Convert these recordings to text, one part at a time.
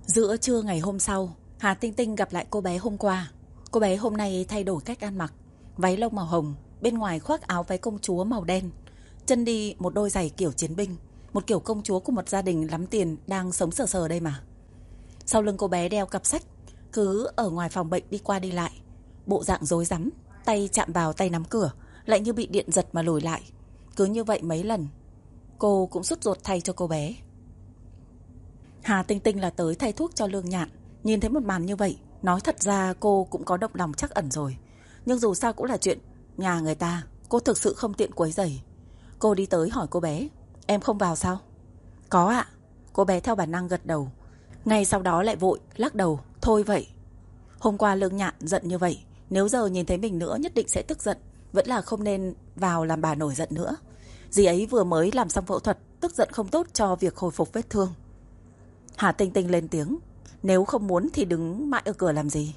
Giữa trưa ngày hôm sau, Hà Tinh Tinh gặp lại cô bé hôm qua. Cô bé hôm nay thay đổi cách ăn mặc, váy lông màu hồng, bên ngoài khoác áo váy công chúa màu đen, chân đi một đôi giày kiểu chiến binh, một kiểu công chúa của một gia đình lắm tiền đang sống sờ sờ đây mà. Sau lưng cô bé đeo cặp sách, cứ ở ngoài phòng bệnh đi qua đi lại, bộ dạng rối rắm, tay chạm vào tay nắm cửa, lại như bị điện giật mà lùi lại. Cứ như vậy mấy lần, cô cũng sốt ruột thay cho cô bé. Hà Tinh Tinh là tới thay thuốc cho Lương Nhạn. Nhìn thấy một màn như vậy, nói thật ra cô cũng có động lòng trắc ẩn rồi. Nhưng dù sao cũng là chuyện nhà người ta, cô thực sự không tiện quấy rầy. Cô đi tới hỏi cô bé: "Em không vào sao?" "Có ạ." Cô bé theo bản năng gật đầu. Ngay sau đó lại vội lắc đầu: "Thôi vậy." Hôm qua Lương Nhạn giận như vậy, nếu giờ nhìn thấy mình nữa nhất định sẽ tức giận. Vẫn là không nên vào làm bà nổi giận nữa. Dì ấy vừa mới làm xong phẫu thuật, tức giận không tốt cho việc hồi phục vết thương. Hà Tinh Tinh lên tiếng: "Nếu không muốn thì đứng mãi ở cửa làm gì?"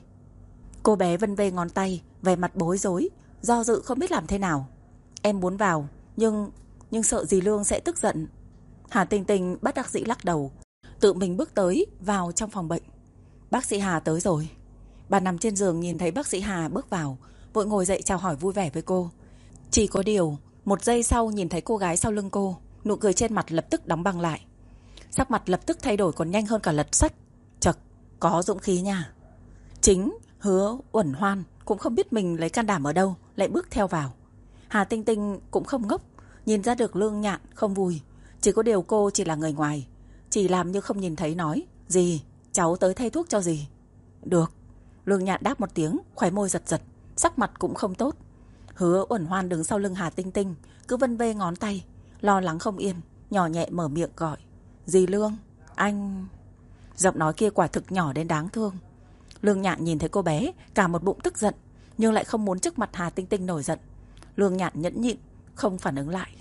Cô bé vân vê ngón tay, vẻ mặt bối rối, do dự không biết làm thế nào. "Em muốn vào, nhưng sợ dì Lương sẽ tức giận." Hà Tinh Tinh bất đắc dĩ lắc đầu, tự mình bước tới vào trong phòng bệnh. "Bác sĩ Hà tới rồi." Bà nằm trên giường nhìn thấy bác sĩ Hà bước vào, vội ngồi dậy chào hỏi vui vẻ với cô. Chỉ có điều, một giây sau nhìn thấy cô gái sau lưng cô, nụ cười trên mặt lập tức đóng băng lại. Sắc mặt lập tức thay đổi còn nhanh hơn cả lật sách. Chậc, có dũng khí nha. Chính Hứa Uẩn Hoan cũng không biết mình lấy can đảm ở đâu, lại bước theo vào. Hà Tinh Tinh cũng không ngốc, nhìn ra được Lương Nhạn không vui. Chỉ có điều cô chỉ là người ngoài, chỉ làm như không nhìn thấy, nói: "Dì, cháu tới thay thuốc cho dì." "Được." Lương Nhạn đáp một tiếng, khóe môi giật giật, sắc mặt cũng không tốt. Hứa Uẩn Hoan đứng sau lưng Hà Tinh Tinh, cứ vân vê ngón tay, lo lắng không yên, nhỏ nhẹ mở miệng gọi: "Dì Lương, anh..." Giọng nói kia quả thực nhỏ đến đáng thương. Lương Nhạn nhìn thấy cô bé, cả một bụng tức giận, nhưng lại không muốn trước mặt Hà Tinh Tinh nổi giận. Lương Nhạn nhẫn nhịn, không phản ứng lại.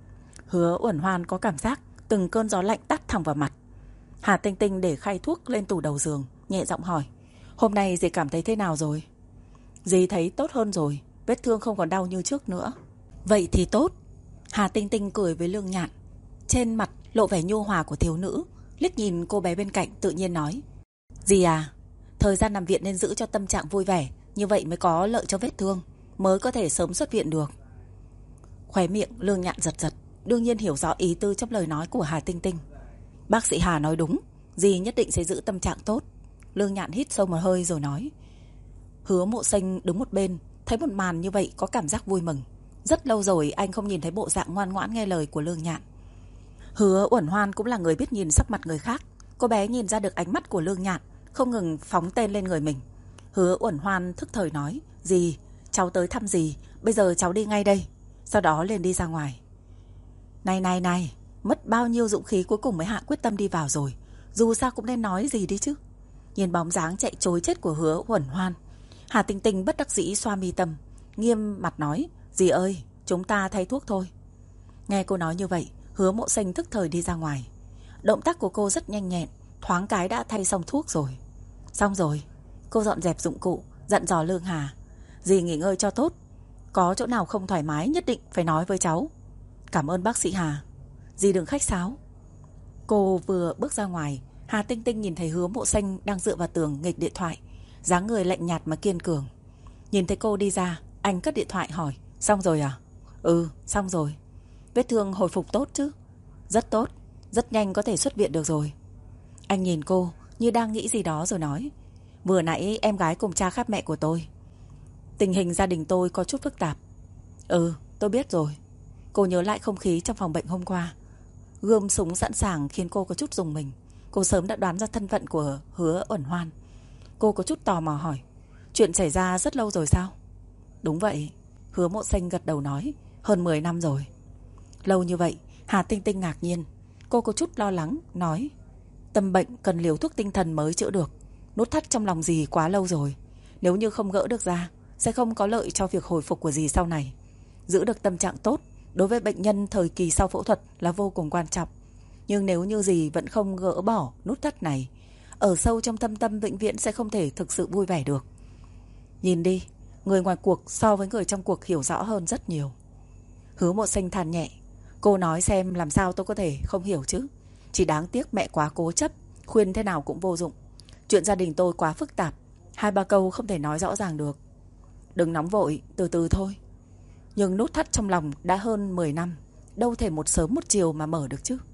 Hứa Uẩn Hoan có cảm giác từng cơn gió lạnh tắt thẳng vào mặt. Hà Tinh Tinh để khay thuốc lên tủ đầu giường, nhẹ giọng hỏi: "Hôm nay dì cảm thấy thế nào rồi?" "Dì thấy tốt hơn rồi, vết thương không còn đau như trước nữa." "Vậy thì tốt." Hà Tinh Tinh cười với Lương Nhạn, trên mặt lộ vẻ nhu hòa của thiếu nữ, liếc nhìn cô bé bên cạnh tự nhiên nói: "Dì à, thời gian nằm viện nên giữ cho tâm trạng vui vẻ, như vậy mới có lợi cho vết thương, mới có thể sớm xuất viện được." Khóe miệng Lương Nhạn giật giật, đương nhiên hiểu rõ ý tư trong lời nói của Hà Tinh Tinh. Bác sĩ Hà nói đúng, dì nhất định sẽ giữ tâm trạng tốt. Lương Nhạn hít sâu một hơi rồi nói. Hứa Mộ Xanh đứng một bên, thấy một màn như vậy có cảm giác vui mừng. Rất lâu rồi anh không nhìn thấy bộ dạng ngoan ngoãn nghe lời của Lương Nhạn. Hứa Uẩn Hoan cũng là người biết nhìn sắc mặt người khác. Cô bé nhìn ra được ánh mắt của Lương Nhạn, không ngừng phóng tên lên người mình. Hứa Uẩn Hoan thức thời nói: "Dì, cháu tới thăm dì, bây giờ cháu đi ngay đây." Sau đó liền đi ra ngoài. Này, mất bao nhiêu dũng khí cuối cùng mới hạ quyết tâm đi vào rồi. Dù sao cũng nên nói gì đi chứ. Nhìn bóng dáng chạy trối chết của Hứa Uẩn Hoan, Hà Tinh Tinh bất đắc dĩ xoa mi tâm, nghiêm mặt nói: "Dì ơi, chúng ta thay thuốc thôi." Nghe cô nói như vậy, Hứa Mộ Xanh thức thời đi ra ngoài. Động tác của cô rất nhanh nhẹn, thoáng cái đã thay xong thuốc rồi. Xong rồi, cô dọn dẹp dụng cụ, dặn dò Lương Hà: "Dì nghỉ ngơi cho tốt, có chỗ nào không thoải mái nhất định phải nói với cháu." "Cảm ơn bác sĩ Hà." "Dì đừng khách sáo." Cô vừa bước ra ngoài, Hà Tinh Tinh nhìn thấy Hứa Mộ Xanh đang dựa vào tường nghịch điện thoại, dáng người lạnh nhạt mà kiên cường. Nhìn thấy cô đi ra, anh cất điện thoại hỏi: "Xong rồi à?" "Ừ, xong rồi." "Vết thương hồi phục tốt chứ?" "Rất tốt, rất nhanh có thể xuất viện được rồi." Anh nhìn cô như đang nghĩ gì đó rồi nói: "Vừa nãy em gái cùng cha khác mẹ của tôi. Tình hình gia đình tôi có chút phức tạp." "Ừ, tôi biết rồi." Cô nhớ lại không khí trong phòng bệnh hôm qua, gươm súng sẵn sàng khiến cô có chút rùng mình. Cô sớm đã đoán ra thân phận của Hứa Uẩn Hoan. Cô có chút tò mò hỏi: "Chuyện xảy ra rất lâu rồi sao?" "Đúng vậy." Hứa Mộ Xanh gật đầu nói: "Hơn 10 năm rồi." Lâu như vậy, Hà Tinh Tinh ngạc nhiên. Cô có chút lo lắng nói: "Tâm bệnh cần liều thuốc tinh thần mới chữa được. Nút thắt trong lòng dì quá lâu rồi, nếu như không gỡ được ra sẽ không có lợi cho việc hồi phục của dì sau này. Giữ được tâm trạng tốt đối với bệnh nhân thời kỳ sau phẫu thuật là vô cùng quan trọng. Nhưng nếu như dì vẫn không gỡ bỏ nút thắt này, ở sâu trong thâm tâm vĩnh viễn sẽ không thể thực sự vui vẻ được. Nhìn đi, người ngoài cuộc so với người trong cuộc hiểu rõ hơn rất nhiều." Hứa Mộ Xanh than nhẹ. Cô nói xem làm sao tôi có thể không hiểu chứ. Chỉ đáng tiếc mẹ quá cố chấp, Khuyên thế nào cũng vô dụng. Chuyện gia đình tôi quá phức tạp, 2-3 câu không thể nói rõ ràng được. Đừng nóng vội, từ từ thôi. Nhưng nút thắt trong lòng đã hơn 10 năm, đâu thể một sớm một chiều mà mở được chứ.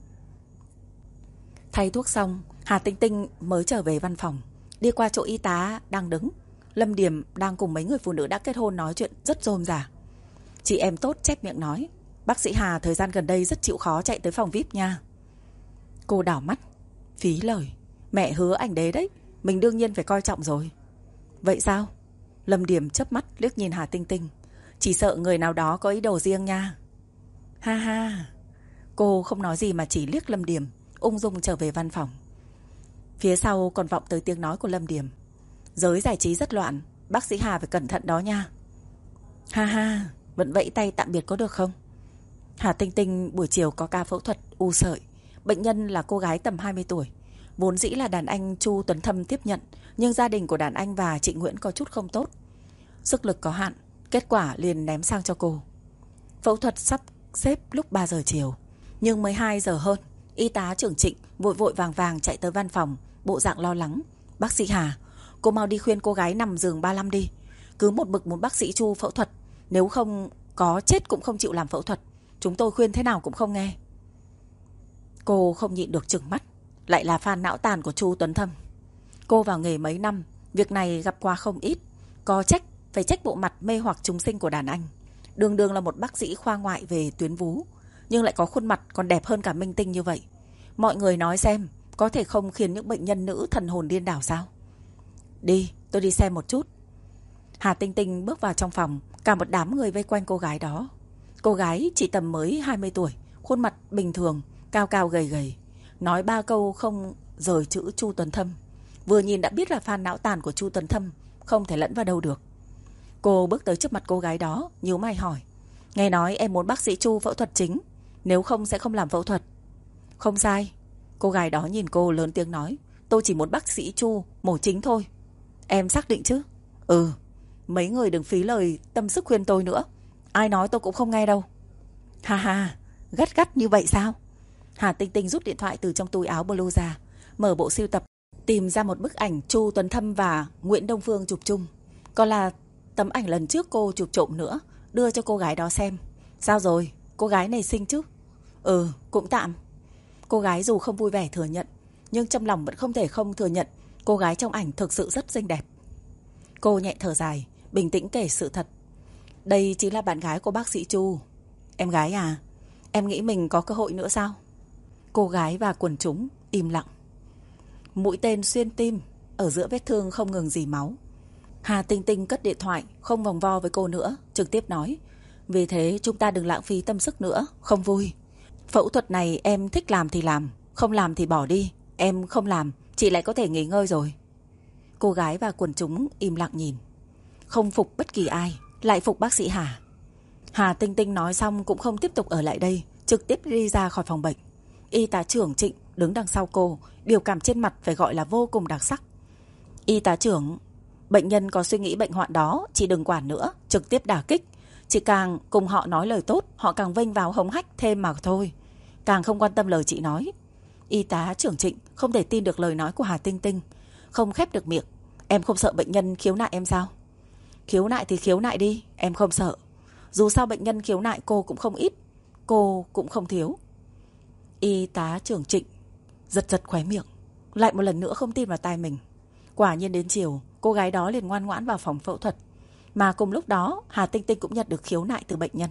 Thay thuốc xong, Hà Tinh Tinh mới trở về văn phòng. Đi qua chỗ y tá đang đứng, Lâm Điềm đang cùng mấy người phụ nữ đã kết hôn nói chuyện rất rôm rả. Chị em tốt chép miệng nói, bác sĩ Hà thời gian gần đây rất chịu khó chạy tới phòng VIP nha. Cô đảo mắt, phí lời. Mẹ hứa ảnh đế đấy, mình đương nhiên phải coi trọng rồi. Vậy sao? Lâm Điềm chớp mắt liếc nhìn Hà Tinh Tinh. Chỉ sợ người nào đó có ý đồ riêng nha. Ha ha. Cô không nói gì mà chỉ liếc Lâm Điềm, ung dung trở về văn phòng. Phía sau còn vọng tới tiếng nói của Lâm Điềm. Giới giải trí rất loạn, bác sĩ Hà phải cẩn thận đó nha. Ha ha, vẫn vẫy tay tạm biệt có được không? Hà Tinh Tinh buổi chiều có ca phẫu thuật u sợi. Bệnh nhân là cô gái tầm 20 tuổi. Vốn dĩ là đàn anh Chu Tuấn Thâm tiếp nhận, nhưng gia đình của đàn anh và chị Nguyễn có chút không tốt. Sức lực có hạn, kết quả liền ném sang cho cô. Phẫu thuật sắp xếp lúc 3 giờ chiều, nhưng mới 2 giờ hơn. Y tá trưởng Trịnh vội vội vàng vàng chạy tới văn phòng, bộ dạng lo lắng. Bác sĩ Hà, cô mau đi khuyên cô gái nằm giường 35 đi. Cứ một bực muốn bác sĩ Chu phẫu thuật, nếu không có chết cũng không chịu làm phẫu thuật. Chúng tôi khuyên thế nào cũng không nghe. Cô không nhịn được trừng mắt. Lại là fan não tàn của Chu Tuấn Thâm. Cô vào nghề mấy năm, việc này gặp qua không ít. Có trách, phải trách bộ mặt mê hoặc chúng sinh của đàn anh. Đường đường là một bác sĩ khoa ngoại về tuyến vú, nhưng lại có khuôn mặt còn đẹp hơn cả minh tinh như vậy. Mọi người nói xem, có thể không khiến những bệnh nhân nữ thần hồn điên đảo sao? Đi, tôi đi xem một chút. Hà Tinh Tinh bước vào trong phòng, cả một đám người vây quanh cô gái đó. Cô gái chỉ tầm mới 20 tuổi, khuôn mặt bình thường, cao cao gầy gầy. Nói 3 câu không rời chữ Chu Tuấn Thâm. Vừa nhìn đã biết là fan não tàn của Chu Tuấn Thâm, không thể lẫn vào đâu được. Cô bước tới trước mặt cô gái đó, nhíu mày hỏi. Nghe nói em muốn bác sĩ Chu phẫu thuật chính, nếu không sẽ không làm phẫu thuật. Không sai. Cô gái đó nhìn cô lớn tiếng nói. Tôi chỉ muốn bác sĩ Chu mổ chính thôi. Em xác định chứ? Ừ. Mấy người đừng phí lời tâm sức khuyên tôi nữa. Ai nói tôi cũng không nghe đâu. Ha ha, gắt gắt như vậy sao? Hà Tinh Tinh rút điện thoại từ trong túi áo blue ra, mở bộ sưu tập, tìm ra một bức ảnh Chu Tuấn Thâm và Nguyễn Đông Phương chụp chung. Còn là tấm ảnh lần trước cô chụp trộm nữa, đưa cho cô gái đó xem. Sao rồi, cô gái này xinh chứ? Ừ, cũng tạm. Cô gái dù không vui vẻ thừa nhận, nhưng trong lòng vẫn không thể không thừa nhận cô gái trong ảnh thực sự rất xinh đẹp. Cô nhẹ thở dài, bình tĩnh kể sự thật. Đây chính là bạn gái của bác sĩ Chu. Em gái à, em nghĩ mình có cơ hội nữa sao? Cô gái và quần chúng im lặng. Mũi tên xuyên tim, ở giữa vết thương không ngừng rỉ máu. Hà Tinh Tinh cất điện thoại, không vòng vo với cô nữa, trực tiếp nói. Vì thế chúng ta đừng lãng phí tâm sức nữa, không vui. Phẫu thuật này em thích làm thì làm, không làm thì bỏ đi. Em không làm, chị lại có thể nghỉ ngơi rồi. Cô gái và quần chúng im lặng nhìn. Không phục bất kỳ ai, lại phục bác sĩ Hà. Hà Tinh Tinh nói xong cũng không tiếp tục ở lại đây, trực tiếp đi ra khỏi phòng bệnh. Y tá trưởng Trịnh đứng đằng sau cô, biểu cảm trên mặt phải gọi là vô cùng đặc sắc. Y tá trưởng, bệnh nhân có suy nghĩ bệnh hoạn đó, chị đừng quản nữa, trực tiếp đả kích. Chị càng cùng họ nói lời tốt, họ càng vênh vào hống hách thêm mà thôi. Càng không quan tâm lời chị nói. Y tá trưởng Trịnh không thể tin được lời nói của Hà Tinh Tinh, không khép được miệng. Em không sợ bệnh nhân khiếu nại em sao? Khiếu nại thì khiếu nại đi, em không sợ. Dù sao bệnh nhân khiếu nại cô cũng không ít, cô cũng không thiếu. Y tá trưởng Trịnh giật giật khóe miệng, lại một lần nữa không tin vào tai mình. Quả nhiên đến chiều, cô gái đó liền ngoan ngoãn vào phòng phẫu thuật. Mà cùng lúc đó, Hà Tinh Tinh cũng nhận được khiếu nại từ bệnh nhân.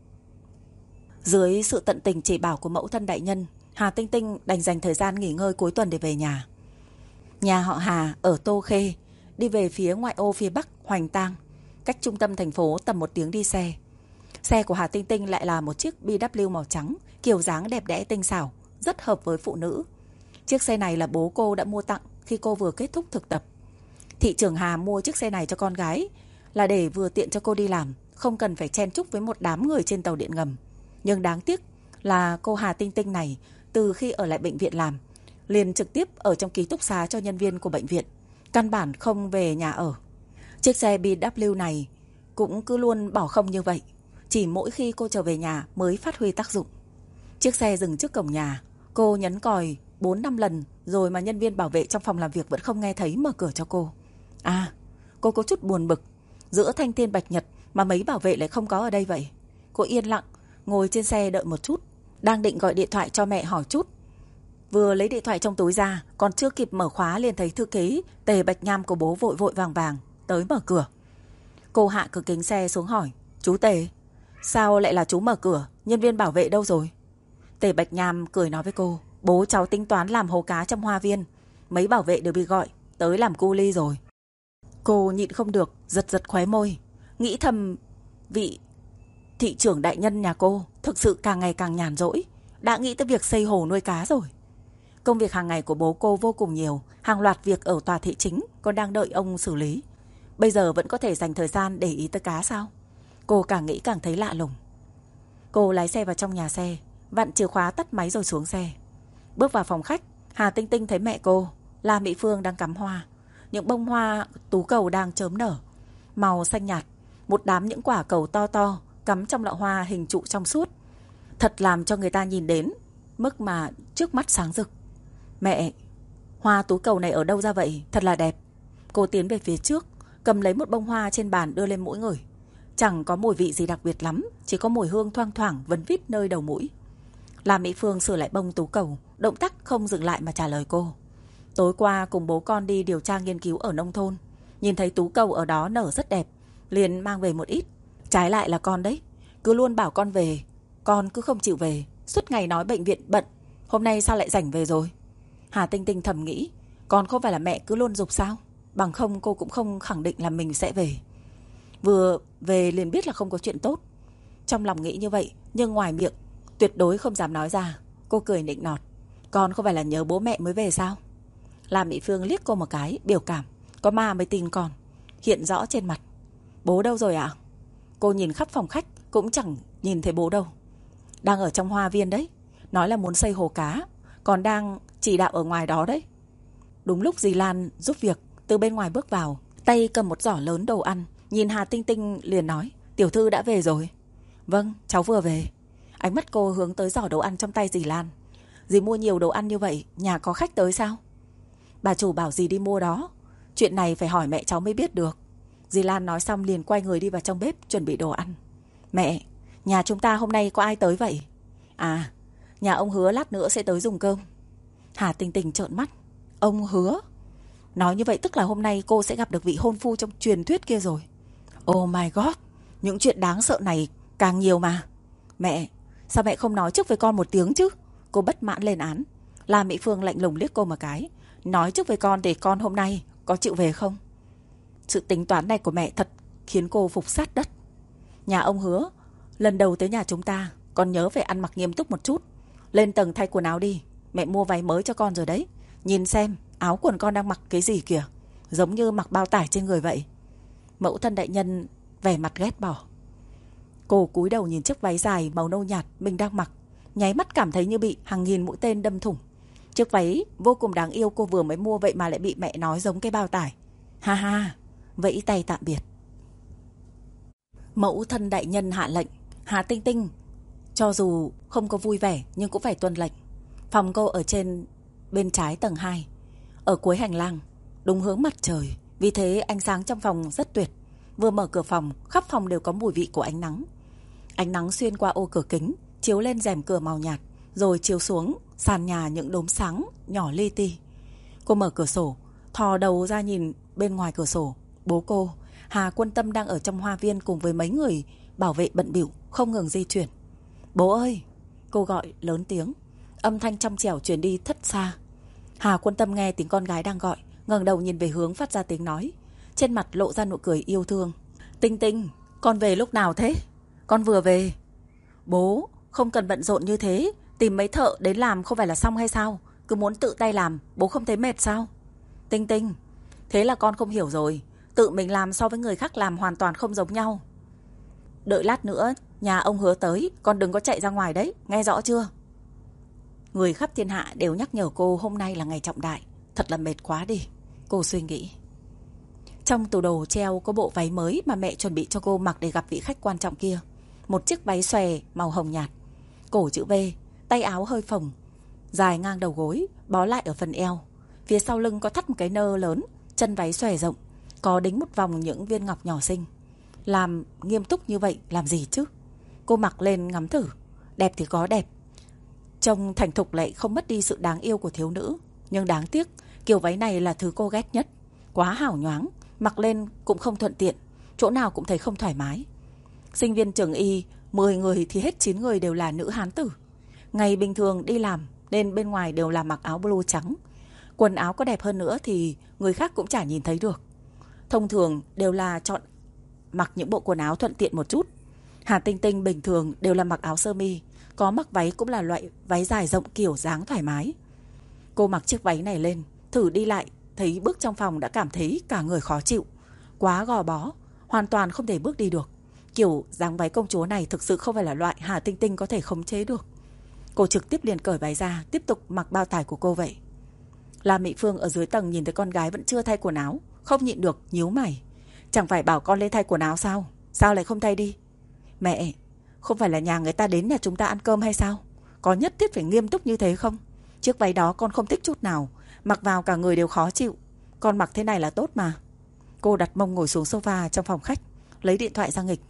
Dưới sự tận tình chỉ bảo của mẫu thân đại nhân, Hà Tinh Tinh đành dành thời gian nghỉ ngơi cuối tuần để về nhà. Nhà họ Hà ở Tô Khê, đi về phía ngoại ô phía bắc Hoành Tang, cách trung tâm thành phố tầm 1 tiếng đi xe. Xe của Hà Tinh Tinh lại là một chiếc BMW màu trắng, kiểu dáng đẹp đẽ tinh xảo, rất hợp với phụ nữ. Chiếc xe này là bố cô đã mua tặng khi cô vừa kết thúc thực tập. Thị trưởng Hà mua chiếc xe này cho con gái là để vừa tiện cho cô đi làm, không cần phải chen chúc với một đám người trên tàu điện ngầm. Nhưng đáng tiếc là cô Hà Tinh Tinh này từ khi ở lại bệnh viện làm, liền trực tiếp ở trong ký túc xá cho nhân viên của bệnh viện, căn bản không về nhà ở. Chiếc xe BMW này cũng cứ luôn bỏ không như vậy, chỉ mỗi khi cô trở về nhà mới phát huy tác dụng. Chiếc xe dừng trước cổng nhà, cô nhấn còi 4-5 lần rồi mà nhân viên bảo vệ trong phòng làm việc vẫn không nghe thấy mở cửa cho cô. Cô có chút buồn bực. Giữa thanh thiên bạch nhật mà mấy bảo vệ lại không có ở đây vậy. Cô yên lặng ngồi trên xe đợi một chút, đang định gọi điện thoại cho mẹ hỏi chút. Vừa lấy điện thoại trong túi ra, còn chưa kịp mở khóa liền thấy thư ký Tề Bạch Nham của bố vội vội vàng vàng tới mở cửa. Cô hạ cửa kính xe xuống hỏi: "Chú Tề, sao lại là chú mở cửa? Nhân viên bảo vệ đâu rồi?" Tề Bạch Nham cười nói với cô: "Bố cháu tính toán làm hố cá trong hoa viên. Mấy bảo vệ đều bị gọi tới làm cu ly rồi." Cô nhịn không được giật giật khóe môi, nghĩ thầm vị thị trưởng đại nhân nhà cô thực sự càng ngày càng nhàn rỗi, đã nghĩ tới việc xây hồ nuôi cá rồi. Công việc hàng ngày của bố cô vô cùng nhiều, hàng loạt việc ở tòa thị chính còn đang đợi ông xử lý. Bây giờ vẫn có thể dành thời gian để ý tới cá sao? Cô càng nghĩ càng thấy lạ lùng. Cô lái xe vào trong nhà xe, vặn chìa khóa tắt máy rồi xuống xe. Bước vào phòng khách, Hà Tinh Tinh thấy mẹ cô, La Mỹ Phương đang cắm hoa. Những bông hoa tú cầu đang chớm nở, màu xanh nhạt, một đám những quả cầu to to cắm trong lọ hoa hình trụ trong suốt. Thật làm cho người ta nhìn đến mức mà trước mắt sáng rực. "Mẹ, hoa tú cầu này ở đâu ra vậy? Thật là đẹp." Cô tiến về phía trước, cầm lấy một bông hoa trên bàn đưa lên mũi ngửi. Chẳng có mùi vị gì đặc biệt lắm, chỉ có mùi hương thoang thoảng vấn vít nơi đầu mũi. La Mỹ Phương sửa lại bông tú cầu, động tác không dừng lại mà trả lời cô: "Tối qua cùng bố con đi điều tra nghiên cứu ở nông thôn, nhìn thấy tú cầu ở đó nở rất đẹp, liền mang về một ít. Trái lại là con đấy, cứ luôn bảo con về, con cứ không chịu về, suốt ngày nói bệnh viện bận, hôm nay sao lại rảnh về rồi?" Hà Tinh Tinh thầm nghĩ, con không phải là mẹ cứ luôn giục sao? Bằng không cô cũng không khẳng định là mình sẽ về. Vừa về liền biết là không có chuyện tốt. Trong lòng nghĩ như vậy, nhưng ngoài miệng tuyệt đối không dám nói ra. Cô cười nịnh nọt: "Con không phải là nhớ bố mẹ mới về sao?" La Mỹ Phương liếc cô một cái, biểu cảm có ma mới tin con hiện rõ trên mặt. "Bố đâu rồi ạ?" Cô nhìn khắp phòng khách cũng chẳng nhìn thấy bố đâu. "Đang ở trong hoa viên đấy, nói là muốn xây hồ cá, còn đang chỉ đạo ở ngoài đó đấy." Đúng lúc dì Lan giúp việc từ bên ngoài bước vào, tay cầm một giỏ lớn đồ ăn, nhìn Hà Tinh Tinh liền nói: "Tiểu thư đã về rồi." "Vâng, cháu vừa về." Ánh mắt cô hướng tới giỏ đồ ăn trong tay dì Lan. "Dì mua nhiều đồ ăn như vậy, nhà có khách tới sao?" "Bà chủ bảo dì đi mua đó, chuyện này phải hỏi mẹ cháu mới biết được." Dì Lan nói xong liền quay người đi vào trong bếp chuẩn bị đồ ăn. "Mẹ, nhà chúng ta hôm nay có ai tới vậy?" "À, nhà ông Hứa lát nữa sẽ tới dùng cơm." Hà Tinh Tinh trợn mắt. "Ông Hứa?" Nói như vậy tức là hôm nay cô sẽ gặp được vị hôn phu trong truyền thuyết kia rồi. Oh my god, những chuyện đáng sợ này càng nhiều mà. "Mẹ, sao mẹ không nói trước với con một tiếng chứ?" Cô bất mãn lên án. La Mỹ Phương lạnh lùng liếc cô một cái: "Nói trước với con để con hôm nay có chịu về không?" Sự tính toán này của mẹ thật khiến cô phục sát đất. "Nhà ông Hứa lần đầu tới nhà chúng ta, con nhớ phải ăn mặc nghiêm túc một chút. Lên tầng thay quần áo đi, mẹ mua váy mới cho con rồi đấy. Nhìn xem áo quần con đang mặc cái gì kìa, giống như mặc bao tải trên người vậy." Mẫu thân đại nhân vẻ mặt ghét bỏ. Cô cúi đầu nhìn chiếc váy dài màu nâu nhạt mình đang mặc, nháy mắt cảm thấy như bị hàng nghìn mũi tên đâm thủng. Chiếc váy vô cùng đáng yêu cô vừa mới mua vậy mà lại bị mẹ nói giống cái bao tải. Ha ha, vẫy tay tạm biệt. Mẫu thân đại nhân hạ lệnh. Hà Tinh Tinh cho dù không có vui vẻ nhưng cũng phải tuân lệnh. Phòng cô ở trên bên trái tầng 2, ở cuối hành lang, đúng hướng mặt trời, vì thế ánh sáng trong phòng rất tuyệt. Vừa mở cửa phòng, khắp phòng đều có mùi vị của ánh nắng. Ánh nắng xuyên qua ô cửa kính, chiếu lên rèm cửa màu nhạt, rồi chiếu xuống sàn nhà những đốm sáng nhỏ li ti. Cô mở cửa sổ, thò đầu ra nhìn bên ngoài cửa sổ. Bố cô, Hà Quân Tâm, đang ở trong hoa viên cùng với mấy người bảo vệ bận bịu không ngừng di chuyển. "Bố ơi!" Cô gọi lớn tiếng, âm thanh trong trẻo truyền đi thất xa. Hà Quân Tâm nghe tiếng con gái đang gọi, ngẩng đầu nhìn về hướng phát ra tiếng nói, trên mặt lộ ra nụ cười yêu thương. "Tinh Tinh, con về lúc nào thế?" "Con vừa về." "Bố không cần bận rộn như thế, tìm mấy thợ đến làm không phải là xong hay sao? Cứ muốn tự tay làm, bố không thấy mệt sao?" "Tinh Tinh, thế là con không hiểu rồi, tự mình làm so với người khác làm hoàn toàn không giống nhau. Đợi lát nữa nhà ông Hứa tới, con đừng có chạy ra ngoài đấy, nghe rõ chưa?" Người khắp thiên hạ đều nhắc nhở cô hôm nay là ngày trọng đại, thật là mệt quá đi, cô suy nghĩ. Trong tủ đồ treo có bộ váy mới mà mẹ chuẩn bị cho cô mặc để gặp vị khách quan trọng kia. Một chiếc váy xòe màu hồng nhạt, cổ chữ V, tay áo hơi phồng, dài ngang đầu gối, bó lại ở phần eo. Phía sau lưng có thắt một cái nơ lớn, chân váy xòe rộng, có đính một vòng những viên ngọc nhỏ xinh. Làm nghiêm túc như vậy làm gì chứ? Cô mặc lên ngắm thử. Đẹp thì có đẹp, trông thành thục lại không mất đi sự đáng yêu của thiếu nữ. Nhưng đáng tiếc, kiểu váy này là thứ cô ghét nhất. Quá hào nhoáng, mặc lên cũng không thuận tiện, chỗ nào cũng thấy không thoải mái. Sinh viên trường y 10 người thì hết 9 người đều là nữ hán tử. Ngày bình thường đi làm nên bên ngoài đều là mặc áo blue trắng. Quần áo có đẹp hơn nữa thì người khác cũng chả nhìn thấy được. Thông thường đều là chọn mặc những bộ quần áo thuận tiện một chút. Hà Tinh Tinh bình thường đều là mặc áo sơ mi, có mặc váy cũng là loại váy dài rộng kiểu dáng thoải mái. Cô mặc chiếc váy này lên, thử đi lại, thấy bước trong phòng đã cảm thấy cả người khó chịu. Quá gò bó, hoàn toàn không thể bước đi được. Kiểu dáng váy công chúa này thực sự không phải là loại Hà Tinh Tinh có thể khống chế được. Cô trực tiếp liền cởi váy ra, tiếp tục mặc bao tải của cô vậy. La Mỹ Phương ở dưới tầng nhìn thấy con gái vẫn chưa thay quần áo, không nhịn được nhíu mày. Chẳng phải bảo con lên thay quần áo sao? Sao lại không thay đi? Mẹ, không phải là nhà người ta đến nhà chúng ta ăn cơm hay sao? Có nhất thiết phải nghiêm túc như thế không? Chiếc váy đó con không thích chút nào, mặc vào cả người đều khó chịu. Con mặc thế này là tốt mà. Cô đặt mông ngồi xuống sofa trong phòng khách, lấy điện thoại ra nghịch.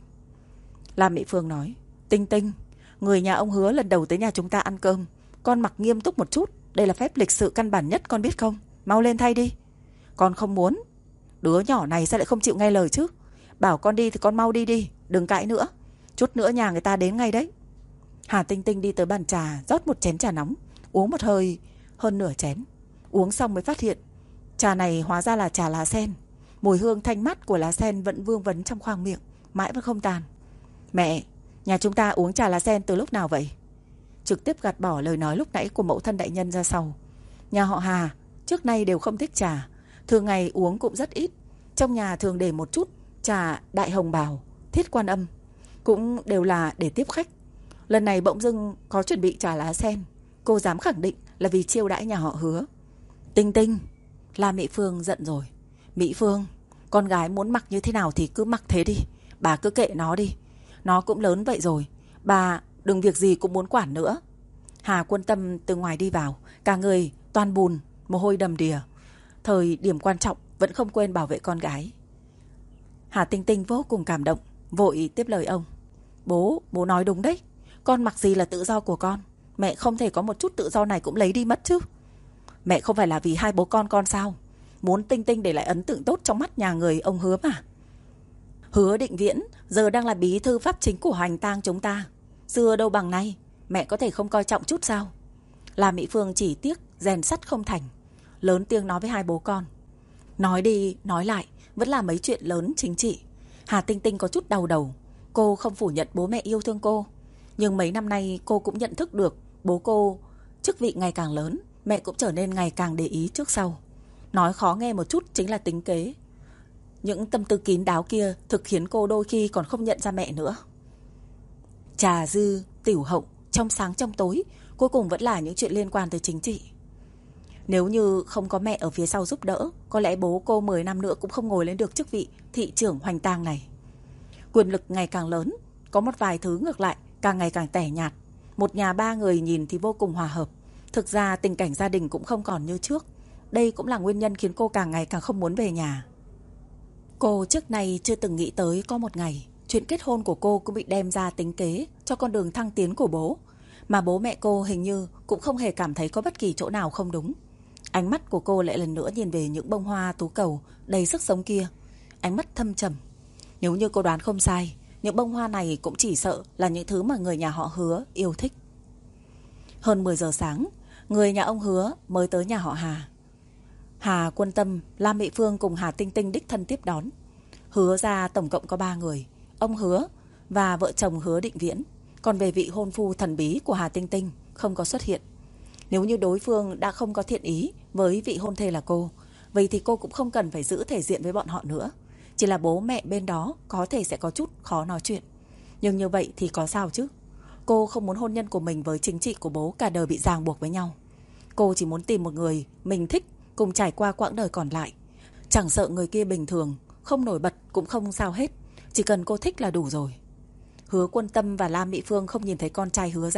La Mỹ Phương nói, Tinh Tinh, người nhà ông Hứa lần đầu tới nhà chúng ta ăn cơm, con mặc nghiêm túc một chút. Đây là phép lịch sự căn bản nhất con biết không? Mau lên thay đi. Con không muốn. Đứa nhỏ này sao lại không chịu nghe lời chứ? Bảo con đi thì con mau đi đi, đừng cãi nữa. Chút nữa nhà người ta đến ngay đấy. Hà Tinh Tinh đi tới bàn trà, rót một chén trà nóng, uống một hơi hơn nửa chén. Uống xong mới phát hiện trà này hóa ra là trà lá sen. Mùi hương thanh mát của lá sen vẫn vương vấn trong khoang miệng, mãi vẫn không tàn. Mẹ, nhà chúng ta uống trà lá sen từ lúc nào vậy? Trực tiếp gạt bỏ lời nói lúc nãy của mẫu thân đại nhân ra sau. Nhà họ Hà trước nay đều không thích trà, thường ngày uống cũng rất ít. Trong nhà thường để một chút trà đại hồng bào, thiết quan âm, cũng đều là để tiếp khách. Lần này bỗng dưng có chuẩn bị trà lá sen, cô dám khẳng định là vì chiêu đãi nhà họ Hứa. Tinh Tinh, La Mỹ Phương giận rồi. Mỹ Phương, con gái muốn mặc như thế nào thì cứ mặc thế đi, bà cứ kệ nó đi. Nó cũng lớn vậy rồi, bà đừng việc gì cũng muốn quản nữa. Hà Quân Tâm từ ngoài đi vào, cả người toàn bùn, mồ hôi đầm đìa. Thời điểm quan trọng vẫn không quên bảo vệ con gái. Hà Tinh Tinh vô cùng cảm động, vội tiếp lời ông. Bố nói đúng đấy. Con mặc gì là tự do của con. Mẹ không thể có một chút tự do này cũng lấy đi mất chứ. Mẹ không phải là vì hai bố con sao? Muốn Tinh Tinh để lại ấn tượng tốt trong mắt nhà người ông Hứa mà. Hứa Định Viễn giờ đang là bí thư pháp chính của hành tang chúng ta. Xưa đâu bằng nay, mẹ có thể không coi trọng chút sao? La Mỹ Phương chỉ tiếc rèn sắt không thành, lớn tiếng nói với hai bố con. Nói đi nói lại vẫn là mấy chuyện lớn chính trị. Hà Tinh Tinh có chút đau đầu. Cô không phủ nhận bố mẹ yêu thương cô, nhưng mấy năm nay cô cũng nhận thức được bố cô chức vị ngày càng lớn, mẹ cũng trở nên ngày càng để ý trước sau. Nói khó nghe một chút chính là tính kế. Những tâm tư kín đáo kia thực khiến cô đôi khi còn không nhận ra mẹ nữa. Trà dư, tiểu hậu, trong sáng trong tối, cuối cùng vẫn là những chuyện liên quan tới chính trị. Nếu như không có mẹ ở phía sau giúp đỡ, có lẽ bố cô 10 năm nữa cũng không ngồi lên được chức vị thị trưởng Hoành Tang này. Quyền lực ngày càng lớn, có một vài thứ ngược lại càng ngày càng tẻ nhạt. Một nhà ba người nhìn thì vô cùng hòa hợp, thực ra tình cảnh gia đình cũng không còn như trước. Đây cũng là nguyên nhân khiến cô càng ngày càng không muốn về nhà. Cô trước nay chưa từng nghĩ tới có một ngày chuyện kết hôn của cô cũng bị đem ra tính kế cho con đường thăng tiến của bố. Mà bố mẹ cô hình như cũng không hề cảm thấy có bất kỳ chỗ nào không đúng. Ánh mắt của cô lại lần nữa nhìn về những bông hoa tú cầu đầy sức sống kia. Ánh mắt thâm trầm. Nếu như cô đoán không sai, những bông hoa này cũng chỉ sợ là những thứ mà người nhà họ Hứa yêu thích. Hơn 10 giờ sáng, người nhà ông Hứa mới tới nhà họ Hà. Hà Quân Tâm, La Mỹ Phương cùng Hà Tinh Tinh đích thân tiếp đón. Hứa ra tổng cộng có 3 người, ông Hứa và vợ chồng Hứa Định Viễn. Còn về vị hôn phu thần bí của Hà Tinh Tinh không có xuất hiện. Nếu như đối phương đã không có thiện ý với vị hôn thê là cô, vậy thì cô cũng không cần phải giữ thể diện với bọn họ nữa. Chỉ là bố mẹ bên đó có thể sẽ có chút khó nói chuyện. Nhưng như vậy thì có sao chứ? Cô không muốn hôn nhân của mình với chính trị của bố cả đời bị ràng buộc với nhau. Cô chỉ muốn tìm một người mình thích cùng trải qua quãng đời còn lại. Chẳng sợ người kia bình thường, không nổi bật cũng không sao hết. Chỉ cần cô thích là đủ rồi. Hứa Quân Tâm và La Mỹ Phương không nhìn thấy con trai Hứa ra,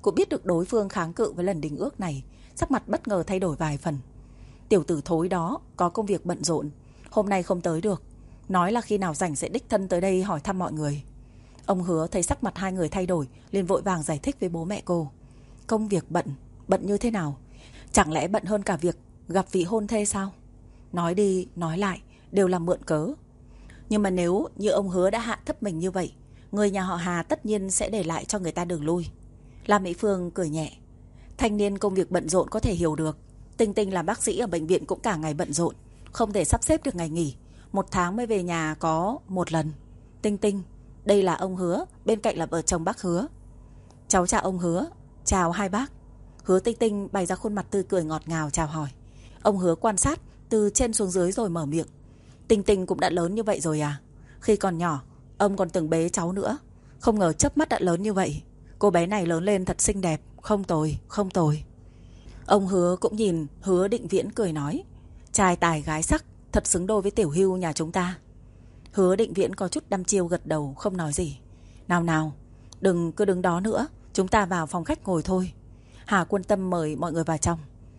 cũng biết được đối phương kháng cự với lần đính ước này, sắc mặt bất ngờ thay đổi vài phần. Tiểu tử thối đó có công việc bận rộn, hôm nay không tới được, nói là khi nào rảnh sẽ đích thân tới đây hỏi thăm mọi người. Ông Hứa thấy sắc mặt hai người thay đổi, liền vội vàng giải thích với bố mẹ cô. Công việc bận, bận như thế nào? Chẳng lẽ bận hơn cả việc gặp vị hôn thê sao? Nói đi nói lại đều là mượn cớ. Nhưng mà nếu như ông Hứa đã hạ thấp mình như vậy, người nhà họ Hà tất nhiên sẽ để lại cho người ta đường lui. La Mỹ Phương cười nhẹ. Thanh niên công việc bận rộn có thể hiểu được. Tinh Tinh làm bác sĩ ở bệnh viện cũng cả ngày bận rộn, không thể sắp xếp được ngày nghỉ, 1 tháng mới về nhà có 1 lần. Tinh Tinh, đây là ông Hứa, bên cạnh là vợ chồng bác Hứa. Cháu chào ông Hứa. Chào hai bác. Hứa Tinh Tinh bày ra khuôn mặt tươi cười ngọt ngào chào hỏi. Ông Hứa quan sát từ trên xuống dưới rồi mở miệng. Tinh Tinh cũng đã lớn như vậy rồi à? Khi còn nhỏ, ông còn từng bế cháu nữa, không ngờ chớp mắt đã lớn như vậy. Cô bé này lớn lên thật xinh đẹp, không tồi, không tồi. Ông Hứa cũng nhìn Hứa Định Viễn cười nói. Trai tài gái sắc, thật xứng đôi với Tiểu Hưu nhà chúng ta. Hứa Định Viễn có chút đăm chiêu gật đầu không nói gì. Nào nào, đừng cứ đứng đó nữa, chúng ta vào phòng khách ngồi thôi. Hà Quân Tâm mời mọi người vào trong.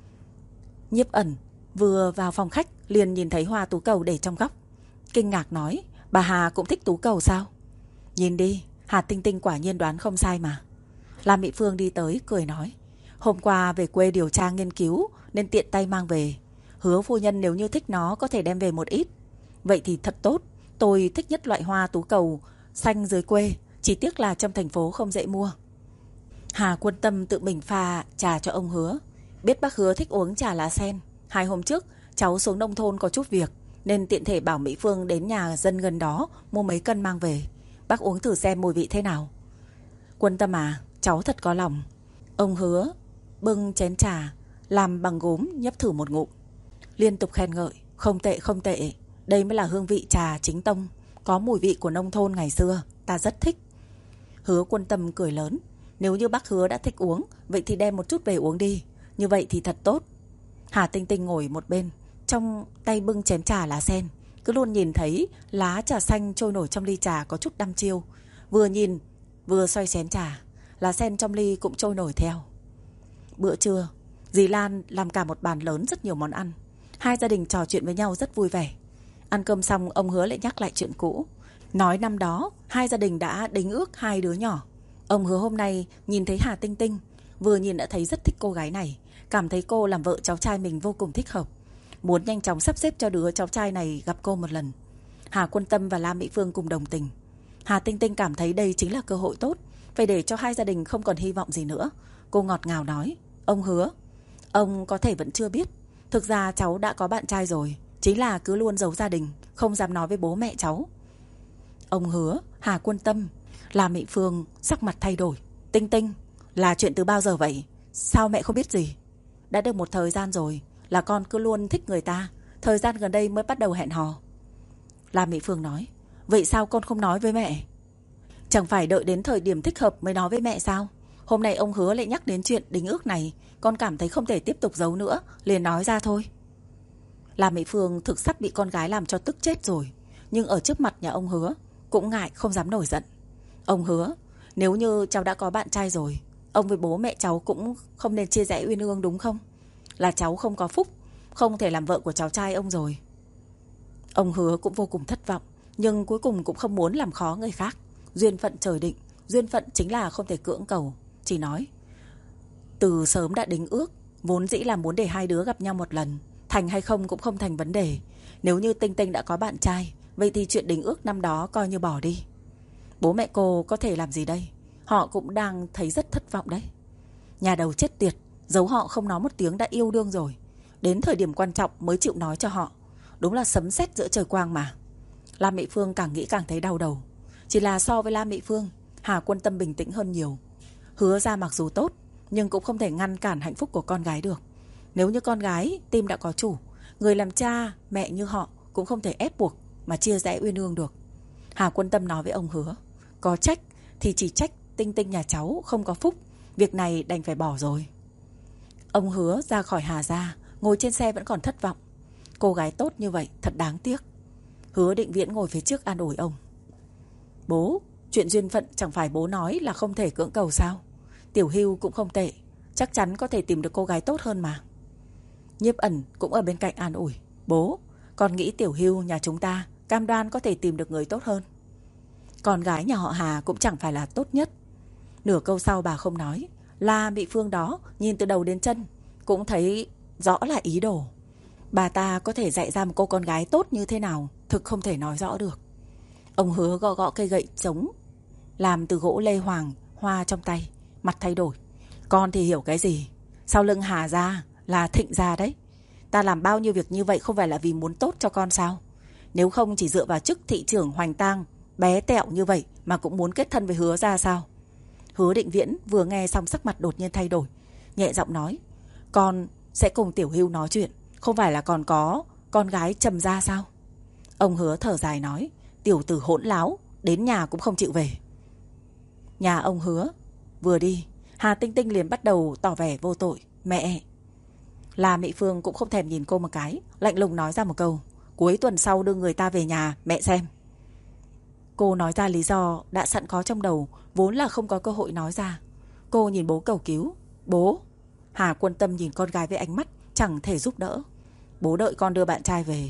Nhiếp Ẩn vừa vào phòng khách liền nhìn thấy hoa tú cầu để trong góc, kinh ngạc nói. Bà Hà cũng thích tú cầu sao? Nhìn đi, Hà Tinh Tinh quả nhiên đoán không sai mà. La Mỹ Phương đi tới cười nói. Hôm qua về quê điều tra nghiên cứu nên tiện tay mang về. Hứa phu nhân nếu như thích nó có thể đem về một ít. Vậy thì thật tốt. Tôi thích nhất loại hoa tú cầu xanh dưới quê, chỉ tiếc là trong thành phố không dễ mua. Hà Quân Tâm tự mình pha trà cho ông Hứa. Biết bác Hứa thích uống trà lá sen, 2 hôm trước cháu xuống nông thôn có chút việc, nên tiện thể bảo Mỹ Phương đến nhà dân gần đó mua mấy cân mang về. Bác uống thử xem mùi vị thế nào. Quân Tâm à, cháu thật có lòng. Ông Hứa bưng chén trà làm bằng gốm nhấp thử một ngụm, liên tục khen ngợi. Không tệ không tệ, đây mới là hương vị trà chính tông, có mùi vị của nông thôn ngày xưa, ta rất thích. Hứa Quân Tâm cười lớn. Nếu như bác Hứa đã thích uống, vậy thì đem một chút về uống đi, như vậy thì thật tốt. Hà Tinh Tinh ngồi một bên, trong tay bưng chén trà lá sen, cứ luôn nhìn thấy lá trà xanh trôi nổi trong ly trà có chút đăm chiêu. Vừa nhìn vừa xoay chén trà, lá sen trong ly cũng trôi nổi theo. Bữa trưa, dì Lan làm cả một bàn lớn rất nhiều món ăn. Hai gia đình trò chuyện với nhau rất vui vẻ. Ăn cơm xong ông Hứa lại nhắc lại chuyện cũ, nói năm đó hai gia đình đã đính ước 2 đứa nhỏ. Ông Hứa hôm nay nhìn thấy Hà Tinh Tinh, vừa nhìn đã thấy rất thích cô gái này, cảm thấy cô làm vợ cháu trai mình vô cùng thích hợp, muốn nhanh chóng sắp xếp cho đứa cháu trai này gặp cô một lần. Hà Quân Tâm và La Mỹ Phương cùng đồng tình. Hà Tinh Tinh cảm thấy đây chính là cơ hội tốt, phải để cho hai gia đình không còn hy vọng gì nữa. Cô ngọt ngào nói. Ông Hứa, ông có thể vẫn chưa biết, thực ra cháu đã có bạn trai rồi, chính là cứ luôn giấu gia đình, không dám nói với bố mẹ cháu. Ông Hứa, Hà Quân Tâm, La Mỹ Phương sắc mặt thay đổi. Tinh Tinh, là chuyện từ bao giờ vậy? Sao mẹ không biết gì? Đã được một thời gian rồi, là con cứ luôn thích người ta, thời gian gần đây mới bắt đầu hẹn hò. La Mỹ Phương nói. Vậy sao con không nói với mẹ? Chẳng phải đợi đến thời điểm thích hợp mới nói với mẹ sao? Hôm nay ông Hứa lại nhắc đến chuyện đính ước này, con cảm thấy không thể tiếp tục giấu nữa, liền nói ra thôi. La Mỹ Phương thực sắp bị con gái làm cho tức chết rồi, nhưng ở trước mặt nhà ông Hứa cũng ngại không dám nổi giận. Ông Hứa, nếu như cháu đã có bạn trai rồi, ông với bố mẹ cháu cũng không nên chia rẽ uyên ương đúng không? Là cháu không có phúc, không thể làm vợ của cháu trai ông rồi. Ông Hứa cũng vô cùng thất vọng, nhưng cuối cùng cũng không muốn làm khó người khác. Duyên phận trời định, duyên phận chính là không thể cưỡng cầu. Chỉ nói từ sớm đã đính ước, vốn dĩ là muốn để hai đứa gặp nhau một lần, thành hay không cũng không thành vấn đề. Nếu như Tinh Tinh đã có bạn trai, vậy thì chuyện đính ước năm đó coi như bỏ đi. Bố mẹ cô có thể làm gì đây? Họ cũng đang thấy rất thất vọng đấy. Nhà đầu chết tiệt, giấu họ không nói một tiếng đã yêu đương rồi, đến thời điểm quan trọng mới chịu nói cho họ. Đúng là sấm sét giữa trời quang mà. La Mỹ Phương càng nghĩ càng thấy đau đầu. Chỉ là so với La Mỹ Phương, Hà Quân Tâm bình tĩnh hơn nhiều. Hứa ra mặc dù tốt, nhưng cũng không thể ngăn cản hạnh phúc của con gái được. Nếu như con gái tim đã có chủ, người làm cha, mẹ như họ cũng không thể ép buộc mà chia rẽ uyên ương được. Hà Quân Tâm nói với ông Hứa, có trách thì chỉ trách Tinh Tinh nhà cháu không có phúc, việc này đành phải bỏ rồi. Ông Hứa ra khỏi Hà gia, ngồi trên xe vẫn còn thất vọng. Cô gái tốt như vậy thật đáng tiếc. Hứa Định Viễn ngồi phía trước an ủi ông. Bố, chuyện duyên phận chẳng phải bố nói là không thể cưỡng cầu sao? Tiểu Hưu cũng không tệ, chắc chắn có thể tìm được cô gái tốt hơn mà. Nhiếp Ẩn cũng ở bên cạnh an ủi. Bố, con nghĩ Tiểu Hưu nhà chúng ta cam đoan có thể tìm được người tốt hơn. Con gái nhà họ Hà cũng chẳng phải là tốt nhất. Nửa câu sau bà không nói. La Mị Phương đó nhìn từ đầu đến chân cũng thấy rõ là ý đồ. Bà ta có thể dạy ra một cô con gái tốt như thế nào thực không thể nói rõ được. Ông Hứa gõ gõ cây gậy trống làm từ gỗ lê hoàng hoa trong tay, mặt thay đổi. Con thì hiểu cái gì? Sau lưng Hà gia là Thịnh gia đấy. Ta làm bao nhiêu việc như vậy không phải là vì muốn tốt cho con sao? Nếu không chỉ dựa vào chức thị trưởng Hoành Tang bé tẹo như vậy mà cũng muốn kết thân với Hứa gia sao? Hứa Định Viễn vừa nghe xong sắc mặt đột nhiên thay đổi, nhẹ giọng nói. Con sẽ cùng Tiểu Hưu nói chuyện, không phải là còn có con gái Trầm gia sao? Ông Hứa thở dài nói. Tiểu tử hỗn láo, đến nhà cũng không chịu về. Nhà ông Hứa vừa đi, Hà Tinh Tinh liền bắt đầu tỏ vẻ vô tội. Mẹ. La Mị Phương cũng không thèm nhìn cô một cái, lạnh lùng nói ra một câu. Cuối tuần sau đưa người ta về nhà mẹ xem. Cô nói ra lý do đã sẵn có trong đầu, vốn là không có cơ hội nói ra. Cô nhìn bố cầu cứu. Bố. Hà Quân Tâm nhìn con gái với ánh mắt chẳng thể giúp đỡ. Bố đợi con đưa bạn trai về.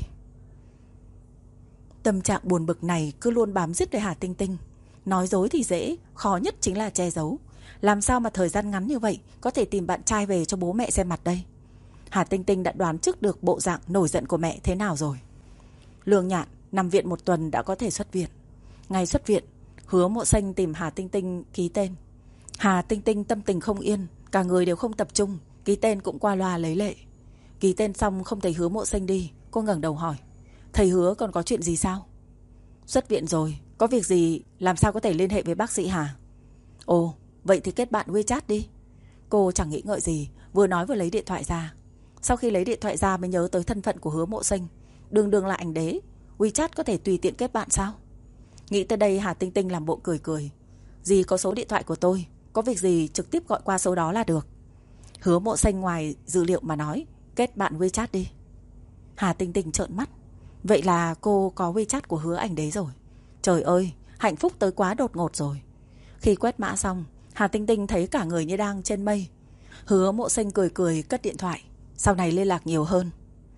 Tâm trạng buồn bực này cứ luôn bám giết với Hà Tinh Tinh. Nói dối thì dễ, khó nhất chính là che giấu. Làm sao mà thời gian ngắn như vậy có thể tìm bạn trai về cho bố mẹ xem mặt đây? Hà Tinh Tinh đã đoán trước được bộ dạng nổi giận của mẹ thế nào rồi. Lương Nhạn nằm viện một tuần đã có thể xuất viện. Ngày xuất viện, Hứa Mộ Xanh tìm Hà Tinh Tinh ký tên. Hà Tinh Tinh tâm tình không yên, cả người đều không tập trung, ký tên cũng qua loa lấy lệ. Ký tên xong không thấy Hứa Mộ Xanh đi, cô ngẩng đầu hỏi. Thầy Hứa còn có chuyện gì sao? Xuất viện rồi, có việc gì làm sao có thể liên hệ với bác sĩ Hà? Ồ, vậy thì kết bạn WeChat đi. Cô chẳng nghĩ ngợi gì, vừa nói vừa lấy điện thoại ra. Sau khi lấy điện thoại ra mới nhớ tới thân phận của Hứa Mộ Xanh, đường đường là ảnh đế, WeChat có thể tùy tiện kết bạn sao? Nghĩ tới đây Hà Tinh Tinh làm bộ cười cười. Dì có số điện thoại của tôi, có việc gì trực tiếp gọi qua số đó là được. Hứa Mộ Xanh ngoài dữ liệu mà nói, kết bạn WeChat đi. Hà Tinh Tinh trợn mắt. Vậy là cô có WeChat của Hứa ảnh đế rồi. Trời ơi, hạnh phúc tới quá đột ngột rồi. Khi quét mã xong, Hà Tinh Tinh thấy cả người như đang trên mây. Hứa Mộ Xanh cười cười cất điện thoại. Sau này liên lạc nhiều hơn.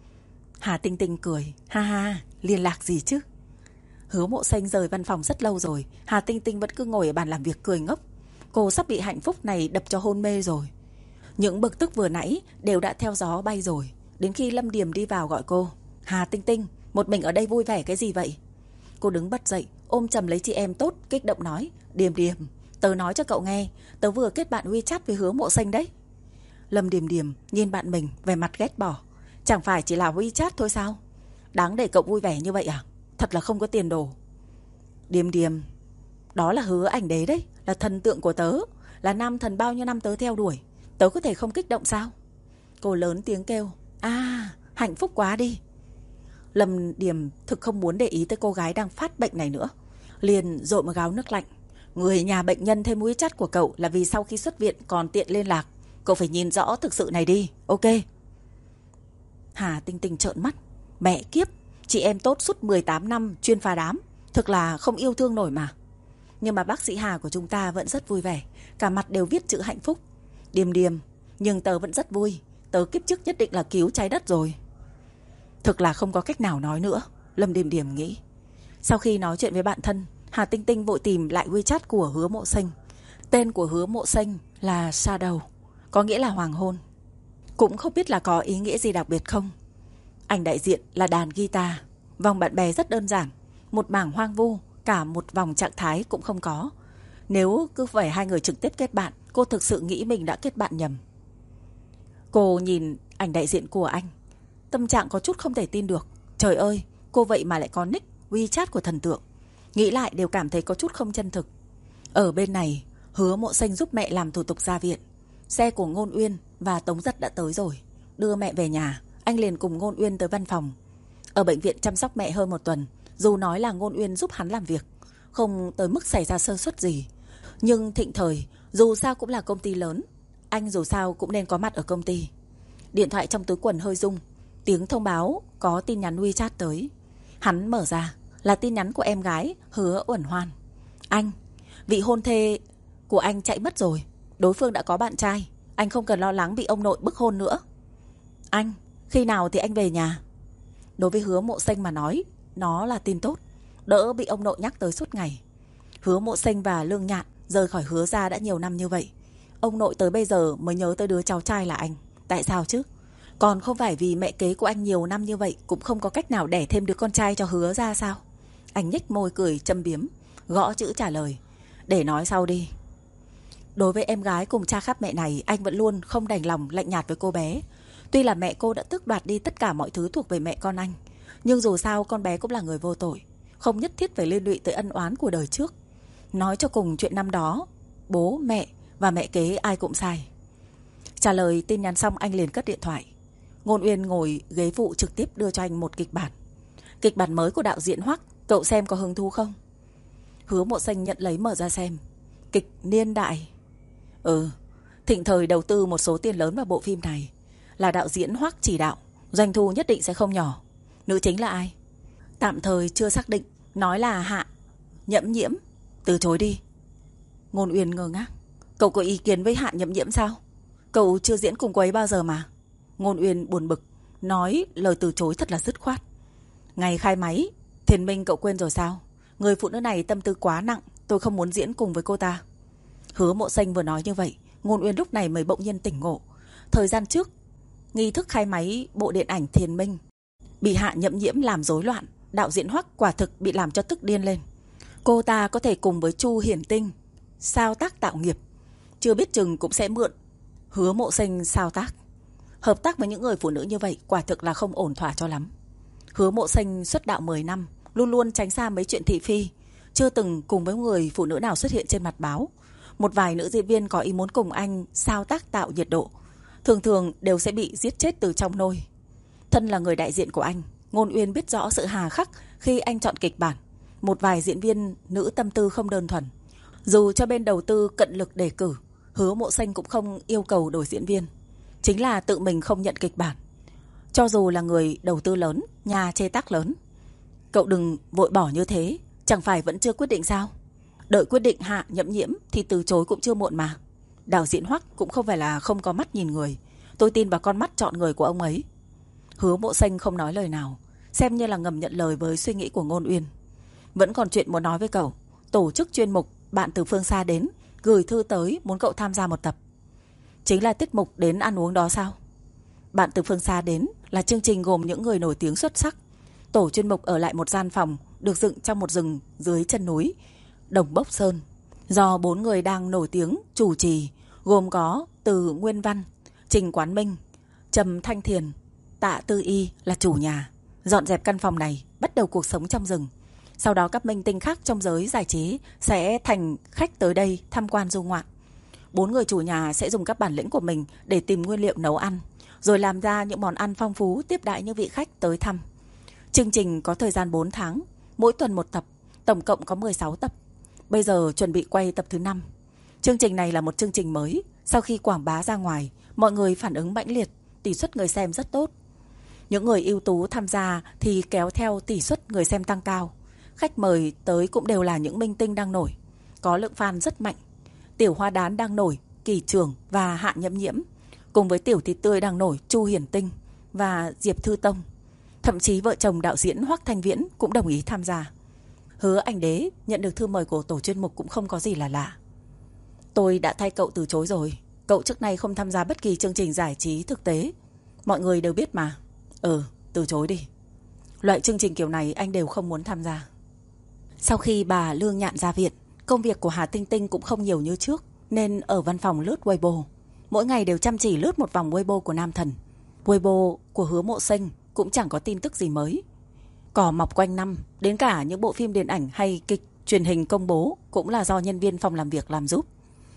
Hà Tinh Tinh cười. Ha ha, liên lạc gì chứ? Hứa Mộ Xanh rời văn phòng rất lâu rồi, Hà Tinh Tinh vẫn cứ ngồi ở bàn làm việc cười ngốc. Cô sắp bị hạnh phúc này đập cho hôn mê rồi. Những bực tức vừa nãy đều đã theo gió bay rồi. Đến khi Lâm Điềm đi vào gọi cô. Hà Tinh Tinh, một mình ở đây vui vẻ cái gì vậy? Cô đứng bật dậy, ôm chầm lấy chị em tốt, kích động nói. Điềm Điềm, tớ nói cho cậu nghe, tớ vừa kết bạn WeChat với Hứa Mộ Xanh đấy. Lâm Điềm Điềm nhìn bạn mình vẻ mặt ghét bỏ. Chẳng phải chỉ là WeChat thôi sao? Đáng để cậu vui vẻ như vậy à? Thật là không có tiền đồ. Điềm Điềm, đó là Hứa ảnh đế đấy, là thần tượng của tớ, là nam thần bao nhiêu năm tớ theo đuổi. Tớ có thể không kích động sao? Cô lớn tiếng kêu. À, hạnh phúc quá đi. Lâm Điềm thực không muốn để ý tới cô gái đang phát bệnh này nữa, liền dội một gáo nước lạnh. Người nhà bệnh nhân thêm WeChat của cậu là vì sau khi xuất viện còn tiện liên lạc. Cậu phải nhìn rõ thực sự này đi, ok? Hà Tinh Tinh trợn mắt. Mẹ kiếp, chị em tốt suốt 18 năm chuyên phá đám, thực là không yêu thương nổi mà. Nhưng mà bác sĩ Hà của chúng ta vẫn rất vui vẻ, cả mặt đều viết chữ hạnh phúc. Điềm Điềm, nhưng tớ vẫn rất vui, tớ kiếp trước nhất định là cứu trái đất rồi. Thực là không có cách nào nói nữa, Lâm Điềm Điềm nghĩ. Sau khi nói chuyện với bạn thân, Hà Tinh Tinh vội tìm lại WeChat của Hứa Mộ Xanh. Tên của Hứa Mộ Xanh là Shadow, có nghĩa là hoàng hôn. Cũng không biết là có ý nghĩa gì đặc biệt không. Ảnh đại diện là đàn guitar. Vòng bạn bè rất đơn giản, một mảng hoang vu, cả một vòng trạng thái cũng không có. Nếu cứ phải hai người trực tiếp kết bạn, cô thực sự nghĩ mình đã kết bạn nhầm. Cô nhìn ảnh đại diện của anh, tâm trạng có chút không thể tin được. Trời ơi, cô vậy mà lại có nick WeChat của thần tượng. Nghĩ lại đều cảm thấy có chút không chân thực. Ở bên này, Hứa Mộ Xanh giúp mẹ làm thủ tục ra viện. Xe của Ngôn Uyên và Tống Giật đã tới rồi. Đưa mẹ về nhà, anh liền cùng Ngôn Uyên tới văn phòng. Ở bệnh viện chăm sóc mẹ hơn một tuần, dù nói là Ngôn Uyên giúp hắn làm việc, không tới mức xảy ra sơ suất gì. Nhưng Thịnh Thời dù sao cũng là công ty lớn, anh dù sao cũng nên có mặt ở công ty. Điện thoại trong túi quần hơi rung, tiếng thông báo có tin nhắn WeChat tới. Hắn mở ra, là tin nhắn của em gái Hứa Uẩn Hoan. Anh, vị hôn thê của anh chạy mất rồi. Đối phương đã có bạn trai, anh không cần lo lắng bị ông nội bức hôn nữa. Anh, khi nào thì anh về nhà? Đối với Hứa Mộ Sinh mà nói, nó là tin tốt, đỡ bị ông nội nhắc tới suốt ngày. Hứa Mộ Sinh và Lương Nhạn rời khỏi Hứa gia đã nhiều năm như vậy, ông nội tới bây giờ mới nhớ tới đứa cháu trai là anh. Tại sao chứ? Còn không phải vì mẹ kế của anh nhiều năm như vậy cũng không có cách nào đẻ thêm đứa con trai cho Hứa gia sao? Anh nhếch môi cười châm biếm, gõ chữ trả lời. Để nói sau đi. Đối với em gái cùng cha khác mẹ này, anh vẫn luôn không đành lòng lạnh nhạt với cô bé. Tuy là mẹ cô đã tước đoạt đi tất cả mọi thứ thuộc về mẹ con anh, nhưng dù sao con bé cũng là người vô tội, không nhất thiết phải liên lụy tới ân oán của đời trước. Nói cho cùng chuyện năm đó, bố, mẹ và mẹ kế ai cũng sai. Trả lời tin nhắn xong anh liền cất điện thoại. Ngôn Uyên ngồi ghế phụ trực tiếp đưa cho anh một kịch bản. Kịch bản mới của đạo diễn Hoắc, cậu xem có hứng thú không? Hứa Mộ Sinh nhận lấy mở ra xem. Kịch niên đại. Thịnh thời đầu tư một số tiền lớn vào bộ phim này. Là đạo diễn Hoắc chỉ đạo, doanh thu nhất định sẽ không nhỏ. Nữ chính là ai? Tạm thời chưa xác định, nói là Hạ Nhẫm Nhiễm. Từ chối đi. Ngôn Uyên ngơ ngác. Cậu có ý kiến với Hạ Nhẫm Nhiễm sao? Cậu chưa diễn cùng cô ấy bao giờ mà. Ngôn Uyên buồn bực, nói lời từ chối thật là dứt khoát. Ngày khai máy, Thiền Minh cậu quên rồi sao? Người phụ nữ này tâm tư quá nặng, tôi không muốn diễn cùng với cô ta. Hứa Mộ Sinh vừa nói như vậy, Ngôn Uyên lúc này mới bỗng nhiên tỉnh ngộ. Thời gian trước, nghi thức khai máy bộ điện ảnh Thiền Minh bị Hạ Nhẫm Nhiễm làm rối loạn, đạo diễn Hoắc quả thực bị làm cho tức điên lên. Cô ta có thể cùng với Chu Hiển Tinh sao tác tạo nghiệp, chưa biết chừng cũng sẽ mượn Hứa Mộ Sinh sao tác. Hợp tác với những người phụ nữ như vậy quả thực là không ổn thỏa cho lắm. Hứa Mộ Sinh xuất đạo 10 năm, luôn luôn tránh xa mấy chuyện thị phi, chưa từng cùng với người phụ nữ nào xuất hiện trên mặt báo. Một vài nữ diễn viên có ý muốn cùng anh sao tác tạo nhiệt độ, thường thường đều sẽ bị giết chết từ trong nôi. Thân là người đại diện của anh, Ngôn Uyên biết rõ sự hà khắc khi anh chọn kịch bản. Một vài diễn viên nữ tâm tư không đơn thuần. Dù cho bên đầu tư cận lực đề cử, Hứa Mộ Sinh cũng không yêu cầu đổi diễn viên, chính là tự mình không nhận kịch bản. Cho dù là người đầu tư lớn, nhà chế tác lớn. Cậu đừng vội bỏ như thế, chẳng phải vẫn chưa quyết định sao? Đợi quyết định Hạ Nhẫm Nhiễm thì từ chối cũng chưa muộn mà. Đạo diễn Hoắc cũng không phải là không có mắt nhìn người, tôi tin vào con mắt chọn người của ông ấy. Hứa Mộ Sinh không nói lời nào, xem như là ngầm nhận lời với suy nghĩ của Ngôn Uyên. Vẫn còn chuyện muốn nói với cậu. Tổ chức chuyên mục bạn từ phương xa đến, gửi thư tới muốn cậu tham gia một tập. Chính là tiết mục đến ăn uống đó sao? Bạn từ phương xa đến là chương trình gồm những người nổi tiếng xuất sắc. Tổ chuyên mục ở lại một gian phòng được dựng trong một rừng dưới chân núi Đồng Bốc Sơn, do 4 người đang nổi tiếng chủ trì, gồm có Từ Nguyên Văn, Trình Quán Minh, Trầm Thanh Thiền, Tạ Tư Y là chủ nhà, dọn dẹp căn phòng này, bắt đầu cuộc sống trong rừng. Sau đó các minh tinh khác trong giới giải trí sẽ thành khách tới đây tham quan du ngoạn. 4 người chủ nhà sẽ dùng các bản lĩnh của mình để tìm nguyên liệu nấu ăn, rồi làm ra những món ăn phong phú tiếp đãi những vị khách tới thăm. Chương trình có thời gian 4 tháng, mỗi tuần một tập, tổng cộng có 16 tập. Bây giờ chuẩn bị quay tập thứ 5. Chương trình này là một chương trình mới, sau khi quảng bá ra ngoài, mọi người phản ứng mãnh liệt, tỷ suất người xem rất tốt. Những người ưu tú tham gia thì kéo theo tỷ suất người xem tăng cao. Khách mời tới cũng đều là những minh tinh đang nổi, có lượng fan rất mạnh. Tiểu Hoa Đán đang nổi, Kỳ Trường và Hạ Nhẫm Nhiễm, cùng với Tiểu Thịt Tươi đang nổi, Chu Hiển Tinh và Diệp Thư Tông. Thậm chí vợ chồng đạo diễn Hoắc Thanh Viễn cũng đồng ý tham gia. Hứa Anh Đế nhận được thư mời của tổ chuyên mục cũng không có gì là lạ. Tôi đã thay cậu từ chối rồi. Cậu trước nay không tham gia bất kỳ chương trình giải trí thực tế, mọi người đều biết mà. Từ chối đi. Loại chương trình kiểu này anh đều không muốn tham gia. Sau khi bà Lương Nhạn ra viện, công việc của Hà Tinh Tinh cũng không nhiều như trước, nên ở văn phòng lướt Weibo. Mỗi ngày đều chăm chỉ lướt một vòng Weibo của nam thần. Weibo của Hứa Mộ Sinh cũng chẳng có tin tức gì mới. Cỏ mọc quanh năm, đến cả những bộ phim điện ảnh hay kịch truyền hình công bố cũng là do nhân viên phòng làm việc làm giúp.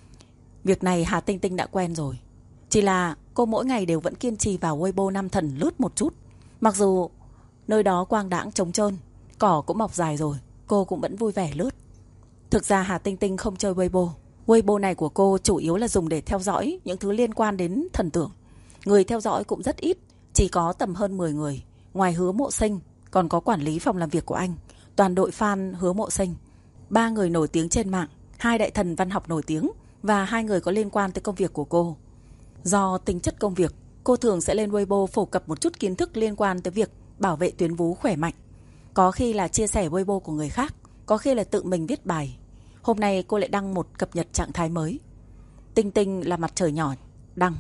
Việc này Hà Tinh Tinh đã quen rồi. Chỉ là cô mỗi ngày đều vẫn kiên trì vào Weibo nam thần lướt một chút. Mặc dù nơi đó quang đãng trống trơn, cỏ cũng mọc dài rồi, cô cũng vẫn vui vẻ lướt. Thực ra Hà Tinh Tinh không chơi Weibo. Weibo này của cô chủ yếu là dùng để theo dõi những thứ liên quan đến thần tượng. Người theo dõi cũng rất ít, chỉ có tầm hơn 10 người. Ngoài Hứa Mộ Sinh, còn có quản lý phòng làm việc của anh, toàn đội fan Hứa Mộ Sinh, 3 người nổi tiếng trên mạng, 2 đại thần văn học nổi tiếng, và hai người có liên quan tới công việc của cô. Do tính chất công việc, cô thường sẽ lên Weibo phổ cập một chút kiến thức liên quan tới việc bảo vệ tuyến vú khỏe mạnh. Có khi là chia sẻ Weibo của người khác, có khi là tự mình viết bài. Hôm nay cô lại đăng một cập nhật trạng thái mới. Tinh Tinh là mặt trời nhỏ đăng: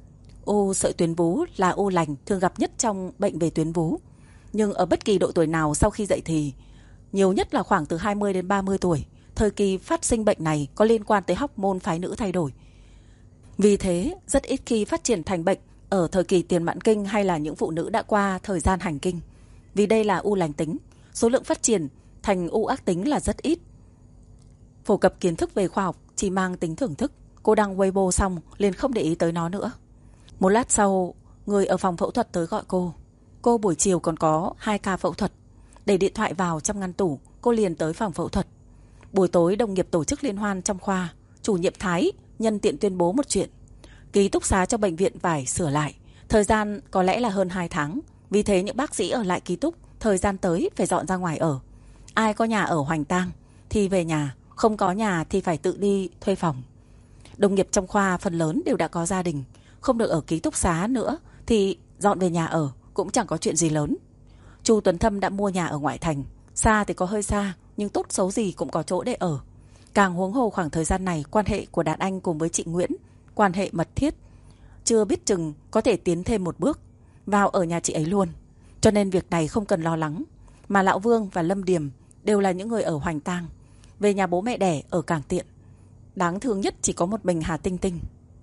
u sợi tuyến vú là u lành thường gặp nhất trong bệnh về tuyến vú. Nhưng ở bất kỳ độ tuổi nào sau khi dậy thì, nhiều nhất là khoảng từ 20 đến 30 tuổi, thời kỳ phát sinh bệnh này có liên quan tới hormone phái nữ thay đổi. Vì thế, rất ít khi phát triển thành bệnh ở thời kỳ tiền mãn kinh hay là những phụ nữ đã qua thời gian hành kinh. Vì đây là u lành tính, số lượng phát triển thành u ác tính là rất ít. Phổ cập kiến thức về khoa học chỉ mang tính thưởng thức. Cô đăng Weibo xong liền không để ý tới nó nữa. Một lát sau, người ở phòng phẫu thuật tới gọi cô. Cô buổi chiều còn có 2 ca phẫu thuật. Để điện thoại vào trong ngăn tủ, cô liền tới phòng phẫu thuật. Buổi tối đồng nghiệp tổ chức liên hoan trong khoa. Chủ nhiệm Thái nhân tiện tuyên bố một chuyện: ký túc xá cho bệnh viện phải sửa lại. Thời gian có lẽ là hơn 2 tháng. Vì thế những bác sĩ ở lại ký túc, thời gian tới phải dọn ra ngoài ở. Ai có nhà ở Hoành Tang thì về nhà, không có nhà thì phải tự đi thuê phòng. Đồng nghiệp trong khoa phần lớn đều đã có gia đình, không được ở ký túc xá nữa thì dọn về nhà ở, cũng chẳng có chuyện gì lớn. Chu Tuấn Thâm đã mua nhà ở ngoại thành, xa thì có hơi xa, nhưng tốt xấu gì cũng có chỗ để ở. Càng huống hồ khoảng thời gian này, quan hệ của Đạt Anh cùng với chị Nguyễn quan hệ mật thiết, chưa biết chừng có thể tiến thêm một bước vào ở nhà chị ấy luôn. Cho nên việc này không cần lo lắng. Mà Lão Vương và Lâm Điềm đều là những người ở Hoành Tang, về nhà bố mẹ đẻ ở càng tiện. Đáng thương nhất chỉ có một mình Hà Tinh Tinh.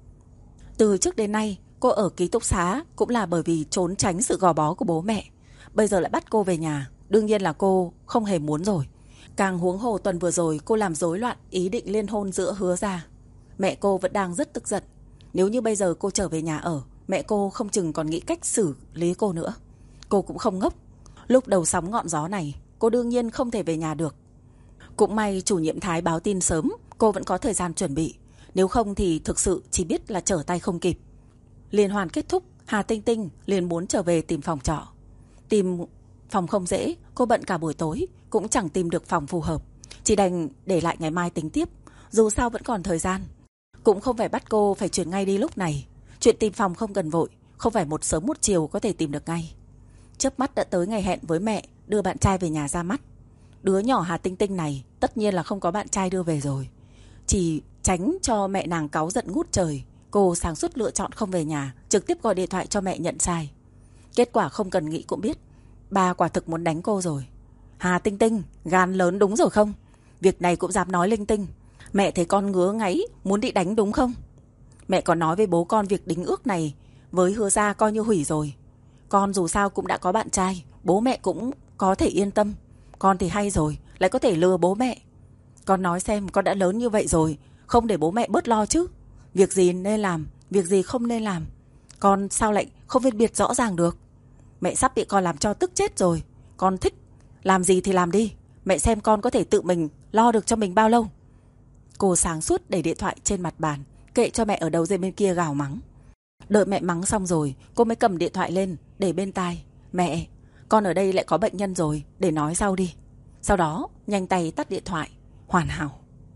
Từ trước đến nay cô ở ký túc xá cũng là bởi vì trốn tránh sự gò bó của bố mẹ. Bây giờ lại bắt cô về nhà, đương nhiên là cô không hề muốn rồi. Càng huống hồ tuần vừa rồi cô làm rối loạn ý định liên hôn giữa Hứa gia. Mẹ cô vẫn đang rất tức giận. Nếu như bây giờ cô trở về nhà ở, mẹ cô không chừng còn nghĩ cách xử lý cô nữa. Cô cũng không ngốc. Lúc đầu sóng ngọn gió này, cô đương nhiên không thể về nhà được. Cũng may chủ nhiệm Thái báo tin sớm, cô vẫn có thời gian chuẩn bị. Nếu không thì thực sự chỉ biết là trở tay không kịp. Liên hoan kết thúc, Hà Tinh Tinh liền muốn trở về tìm phòng trọ. Tìm phòng không dễ, cô bận cả buổi tối, cũng chẳng tìm được phòng phù hợp. Chỉ đành để lại ngày mai tính tiếp, dù sao vẫn còn thời gian. Cũng không phải bắt cô phải chuyển ngay đi lúc này. Chuyện tìm phòng không cần vội, không phải một sớm một chiều có thể tìm được ngay. Chớp mắt đã tới ngày hẹn với mẹ đưa bạn trai về nhà ra mắt. Đứa nhỏ Hà Tinh Tinh này tất nhiên là không có bạn trai đưa về rồi. Chỉ tránh cho mẹ nàng cáu giận ngút trời, cô sáng suốt lựa chọn không về nhà, trực tiếp gọi điện thoại cho mẹ nhận sai. Kết quả không cần nghĩ cũng biết, bà quả thực muốn đánh cô rồi. Hà Tinh Tinh, gan lớn đúng rồi không? Việc này cũng dám nói linh tinh. Mẹ thấy con ngứa ngáy, muốn đi đánh đúng không? Mẹ còn nói với bố con việc đính ước này với Hứa gia coi như hủy rồi. Con dù sao cũng đã có bạn trai, bố mẹ cũng có thể yên tâm. Con thì hay rồi, lại có thể lừa bố mẹ. Con nói xem, con đã lớn như vậy rồi, không để bố mẹ bớt lo chứ. Việc gì nên làm, việc gì không nên làm, con sao lại không phân biệt rõ ràng được. Mẹ sắp bị con làm cho tức chết rồi. Con thích làm gì thì làm đi. Mẹ xem con có thể tự mình lo được cho mình bao lâu. Cô sáng suốt để điện thoại trên mặt bàn, kệ cho mẹ ở đầu dây bên kia gào mắng. Đợi mẹ mắng xong rồi, cô mới cầm điện thoại lên để bên tai. Mẹ, con ở đây lại có bệnh nhân rồi, để nói sau đi. Sau đó nhanh tay tắt điện thoại. Hoàn hảo.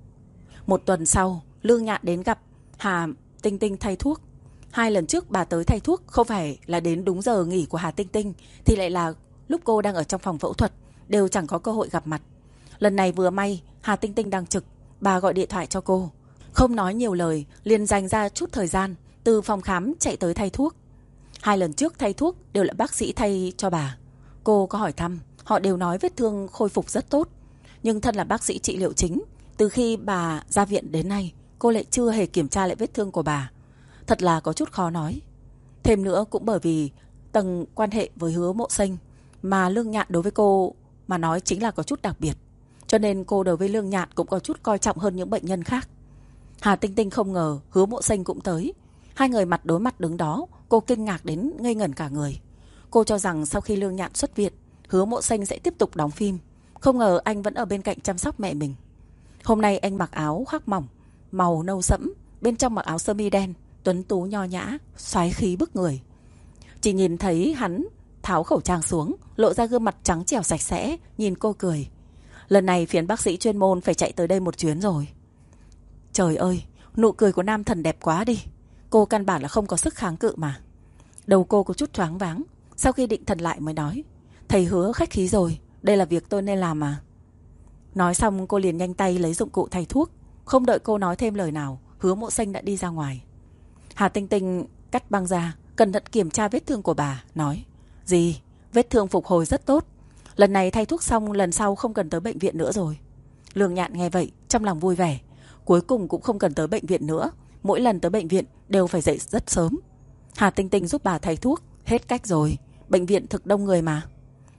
Một tuần sau, Lương Nhạn đến gặp Hà Tinh Tinh thay thuốc. 2 lần trước bà tới thay thuốc không phải là đến đúng giờ nghỉ của Hà Tinh Tinh, thì lại là lúc cô đang ở trong phòng phẫu thuật, đều chẳng có cơ hội gặp mặt. Lần này vừa may Hà Tinh Tinh đang trực, bà gọi điện thoại cho cô. Không nói nhiều lời, liền dành ra chút thời gian từ phòng khám chạy tới thay thuốc. 2 lần trước thay thuốc đều là bác sĩ thay cho bà. Cô có hỏi thăm, họ đều nói vết thương khôi phục rất tốt. Nhưng thân là bác sĩ trị liệu chính, từ khi bà ra viện đến nay, cô lại chưa hề kiểm tra lại vết thương của bà. Thật là có chút khó nói. Thêm nữa cũng bởi vì tầng quan hệ với Hứa Mộ Sinh mà Lương Nhạn đối với cô mà nói chính là có chút đặc biệt. Cho nên cô đối với Lương Nhạn cũng có chút coi trọng hơn những bệnh nhân khác. Hà Tinh Tinh không ngờ Hứa Mộ Sinh cũng tới. 2 người mặt đối mặt đứng đó, cô kinh ngạc đến ngây ngẩn cả người. Cô cho rằng sau khi Lương Nhạn xuất viện, Hứa Mộ Sinh sẽ tiếp tục đóng phim. Không ngờ anh vẫn ở bên cạnh chăm sóc mẹ mình. Hôm nay anh mặc áo khoác mỏng màu nâu sẫm, bên trong mặc áo sơ mi đen, tuấn tú nho nhã, xoáy khí bức người. Chỉ nhìn thấy hắn tháo khẩu trang xuống, lộ ra gương mặt trắng trẻo sạch sẽ, nhìn cô cười. Lần này phiền bác sĩ chuyên môn phải chạy tới đây một chuyến rồi. Trời ơi, Nụ cười của nam thần đẹp quá đi. Cô căn bản là không có sức kháng cự mà. Đầu cô có chút choáng váng. Sau khi định thần lại mới nói, thầy Hứa khách khí rồi, đây là việc tôi nên làm mà. Nói xong cô liền nhanh tay lấy dụng cụ thay thuốc. Không đợi cô nói thêm lời nào, Hứa Mộ Xanh đã đi ra ngoài. Hà Tinh Tinh cắt băng ra, cẩn thận kiểm tra vết thương của bà, nói, gì, vết thương phục hồi rất tốt. Lần này thay thuốc xong, lần sau không cần tới bệnh viện nữa rồi. Lương Nhạn nghe vậy, trong lòng vui vẻ. Cuối cùng cũng không cần tới bệnh viện nữa. Mỗi lần tới bệnh viện đều phải dậy rất sớm. Hà Tinh Tinh giúp bà thay thuốc, hết cách rồi. Bệnh viện thực đông người mà.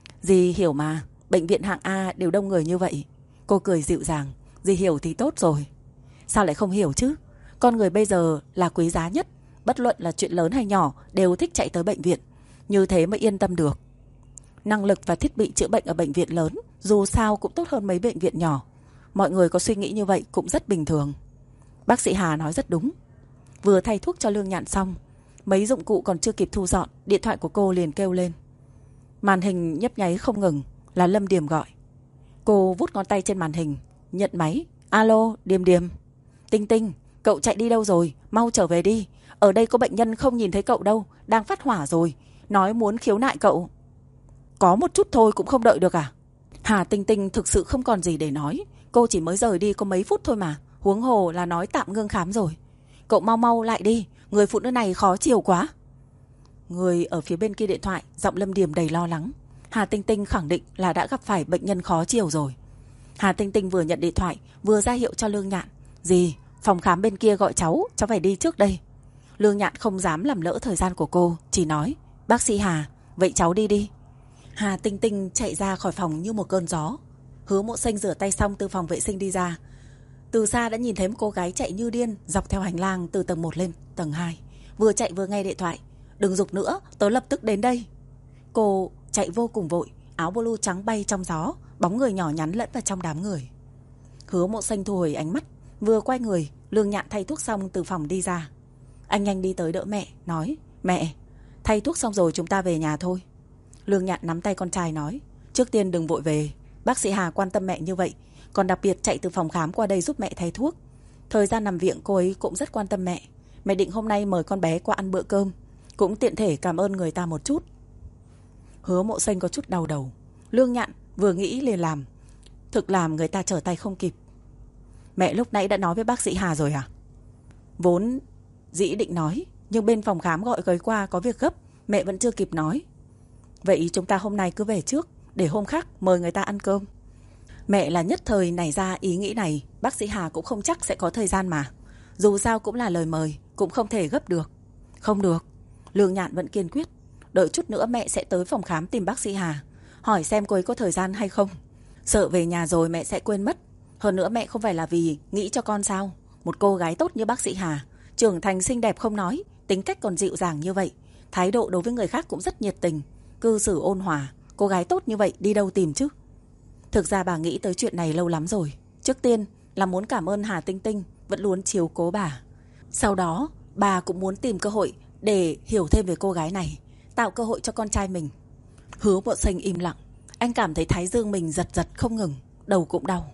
Dì hiểu mà, bệnh viện hạng A đều đông người như vậy. Cô cười dịu dàng, dì hiểu thì tốt rồi. Sao lại không hiểu chứ? Con người bây giờ là quý giá nhất. Bất luận là chuyện lớn hay nhỏ đều thích chạy tới bệnh viện. Như thế mới yên tâm được. Năng lực và thiết bị chữa bệnh ở bệnh viện lớn dù sao cũng tốt hơn mấy bệnh viện nhỏ. Mọi người có suy nghĩ như vậy cũng rất bình thường. Bác sĩ Hà nói rất đúng. Vừa thay thuốc cho Lương Nhạn xong, mấy dụng cụ còn chưa kịp thu dọn, điện thoại của cô liền kêu lên. Màn hình nhấp nháy không ngừng, là Lâm Điềm gọi. Cô vút ngón tay trên màn hình, nhận máy. Alo, Điềm Điềm. Tinh Tinh, cậu chạy đi đâu rồi? Mau trở về đi. Ở đây có bệnh nhân không nhìn thấy cậu đâu, đang phát hỏa rồi. Nói muốn khiếu nại cậu. Có một chút thôi cũng không đợi được à? Hà Tinh Tinh thực sự không còn gì để nói. Cô chỉ mới rời đi có mấy phút thôi mà. Huống hồ là nói tạm ngưng khám rồi. Cậu mau mau lại đi, người phụ nữ này khó chịu quá. Người ở phía bên kia điện thoại, giọng Lâm Điềm đầy lo lắng. Hà Tinh Tinh khẳng định là đã gặp phải bệnh nhân khó chịu rồi. Hà Tinh Tinh vừa nhận điện thoại, vừa ra hiệu cho Lương Nhạn. Dì, phòng khám bên kia gọi cháu phải đi trước đây. Lương Nhạn không dám làm lỡ thời gian của cô, chỉ nói, bác sĩ Hà, vậy cháu đi đi. Hà Tinh Tinh chạy ra khỏi phòng như một cơn gió. Hứa Mộ Xanh rửa tay xong từ phòng vệ sinh đi ra. Từ xa đã nhìn thấy một cô gái chạy như điên dọc theo hành lang từ tầng 1 lên tầng 2. Vừa chạy vừa nghe điện thoại. Đừng giục nữa, tớ lập tức đến đây. Cô chạy vô cùng vội, áo blue trắng bay trong gió, bóng người nhỏ nhắn lẫn vào trong đám người. Hứa Mộ Xanh thu hồi ánh mắt, vừa quay người, Lương Nhạn thay thuốc xong từ phòng đi ra. Anh nhanh đi tới đỡ mẹ, nói, mẹ, thay thuốc xong rồi chúng ta về nhà thôi. Lương Nhạn nắm tay con trai nói, trước tiên đừng vội về. Bác sĩ Hà quan tâm mẹ như vậy, còn đặc biệt chạy từ phòng khám qua đây giúp mẹ thay thuốc. Thời gian nằm viện cô ấy cũng rất quan tâm mẹ. Mẹ định hôm nay mời con bé qua ăn bữa cơm, cũng tiện thể cảm ơn người ta một chút. Hứa Mộ Xanh có chút đau đầu. Lương Nhạn vừa nghĩ liền làm, thực làm người ta trở tay không kịp. Mẹ lúc nãy đã nói với bác sĩ Hà rồi à? Vốn dĩ định nói, nhưng bên phòng khám gọi người qua có việc gấp, mẹ vẫn chưa kịp nói. Vậy chúng ta hôm nay cứ về trước, để hôm khác mời người ta ăn cơm. Mẹ là nhất thời nảy ra ý nghĩ này, bác sĩ Hà cũng không chắc sẽ có thời gian mà. Dù sao cũng là lời mời, cũng không thể gấp được. Không được, Lương Nhạn vẫn kiên quyết. Đợi chút nữa mẹ sẽ tới phòng khám tìm bác sĩ Hà, hỏi xem cô ấy có thời gian hay không. Sợ về nhà rồi mẹ sẽ quên mất. Hơn nữa mẹ không phải là vì nghĩ cho con sao? Một cô gái tốt như bác sĩ Hà, trưởng thành xinh đẹp không nói, tính cách còn dịu dàng như vậy, thái độ đối với người khác cũng rất nhiệt tình, cư xử ôn hòa. Cô gái tốt như vậy đi đâu tìm chứ? Thực ra bà nghĩ tới chuyện này lâu lắm rồi. Trước tiên là muốn cảm ơn Hà Tinh Tinh vẫn luôn chiếu cố bà. Sau đó bà cũng muốn tìm cơ hội để hiểu thêm về cô gái này, tạo cơ hội cho con trai mình. Hứa Mộ Xanh im lặng. Anh cảm thấy thái dương mình giật giật không ngừng, đầu cũng đau.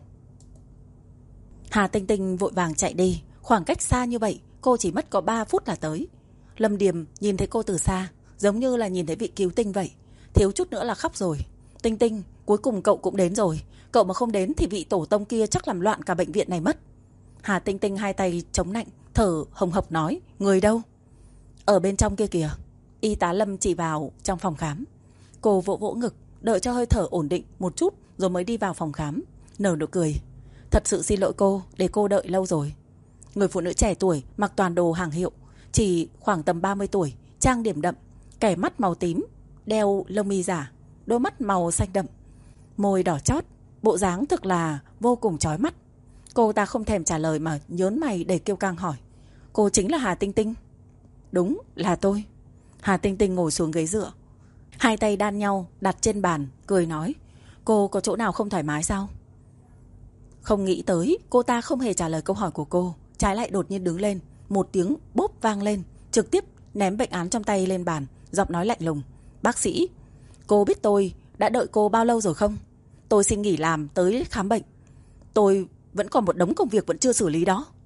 Hà Tinh Tinh vội vàng chạy đi. Khoảng cách xa như vậy, cô chỉ mất có 3 phút là tới. Lâm Điềm nhìn thấy cô từ xa, giống như là nhìn thấy vị cứu tinh vậy, thiếu chút nữa là khóc rồi. Tinh Tinh, cuối cùng cậu cũng đến rồi. Cậu mà không đến thì vị tổ tông kia chắc làm loạn cả bệnh viện này mất. Hà Tinh Tinh hai tay chống nạnh, thở hồng hộc nói, người đâu? Ở bên trong kia kìa. Y tá Lâm chỉ vào trong phòng khám. Cô vỗ vỗ ngực, đợi cho hơi thở ổn định một chút rồi mới đi vào phòng khám, nở nụ cười. Thật sự xin lỗi cô, để cô đợi lâu rồi. Người phụ nữ trẻ tuổi, mặc toàn đồ hàng hiệu, chỉ khoảng tầm 30 tuổi, trang điểm đậm, kẻ mắt màu tím, đeo lông mi giả, đôi mắt màu xanh đậm, môi đỏ chót, bộ dáng thực là vô cùng chói mắt. Cô ta không thèm trả lời mà nhớn mày để kêu căng hỏi, cô chính là Hà Tinh Tinh? Đúng là tôi. Hà Tinh Tinh ngồi xuống ghế dựa, hai tay đan nhau đặt trên bàn, cười nói, cô có chỗ nào không thoải mái sao? Không nghĩ tới cô ta không hề trả lời câu hỏi của cô, trái lại đột nhiên đứng lên, một tiếng bốp vang lên, trực tiếp ném bệnh án trong tay lên bàn, giọng nói lạnh lùng, bác sĩ, cô biết tôi đã đợi cô bao lâu rồi không? Tôi xin nghỉ làm tới khám bệnh, tôi vẫn còn một đống công việc vẫn chưa xử lý đó.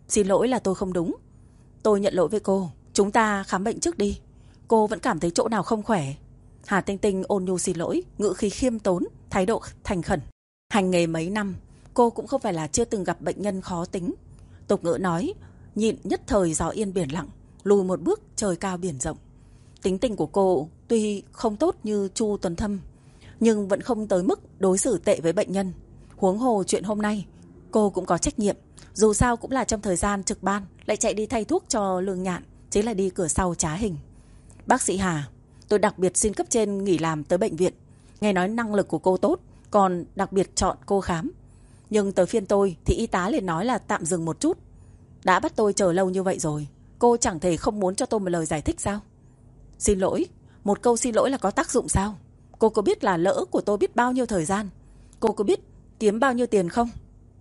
Xin lỗi là tôi không đúng. Tôi nhận lỗi với cô. Chúng ta khám bệnh trước đi. Cô vẫn cảm thấy chỗ nào không khỏe. Hà Tinh Tinh ôn nhu xin lỗi, ngữ khí khiêm tốn, thái độ thành khẩn. Hành nghề mấy năm, cô cũng không phải là chưa từng gặp bệnh nhân khó tính. Tục ngữ nói, nhịn nhất thời gió yên biển lặng, lùi một bước trời cao biển rộng. Tính tình của cô tuy không tốt như Chu Tuấn Thâm, nhưng vẫn không tới mức đối xử tệ với bệnh nhân. Huống hồ chuyện hôm nay, cô cũng có trách nhiệm. Dù sao cũng là trong thời gian trực ban, lại chạy đi thay thuốc cho Lương Nhạn, chính là đi cửa sau trá hình. Bác sĩ Hà, tôi đặc biệt xin cấp trên nghỉ làm tới bệnh viện. Nghe nói năng lực của cô tốt, còn đặc biệt chọn cô khám. Nhưng tới phiên tôi thì y tá liền nói là tạm dừng một chút. Đã bắt tôi chờ lâu như vậy rồi, cô chẳng thể không muốn cho tôi một lời giải thích sao? Xin lỗi, một câu xin lỗi là có tác dụng sao? Cô có biết là lỡ của tôi biết bao nhiêu thời gian? Cô có biết kiếm bao nhiêu tiền không?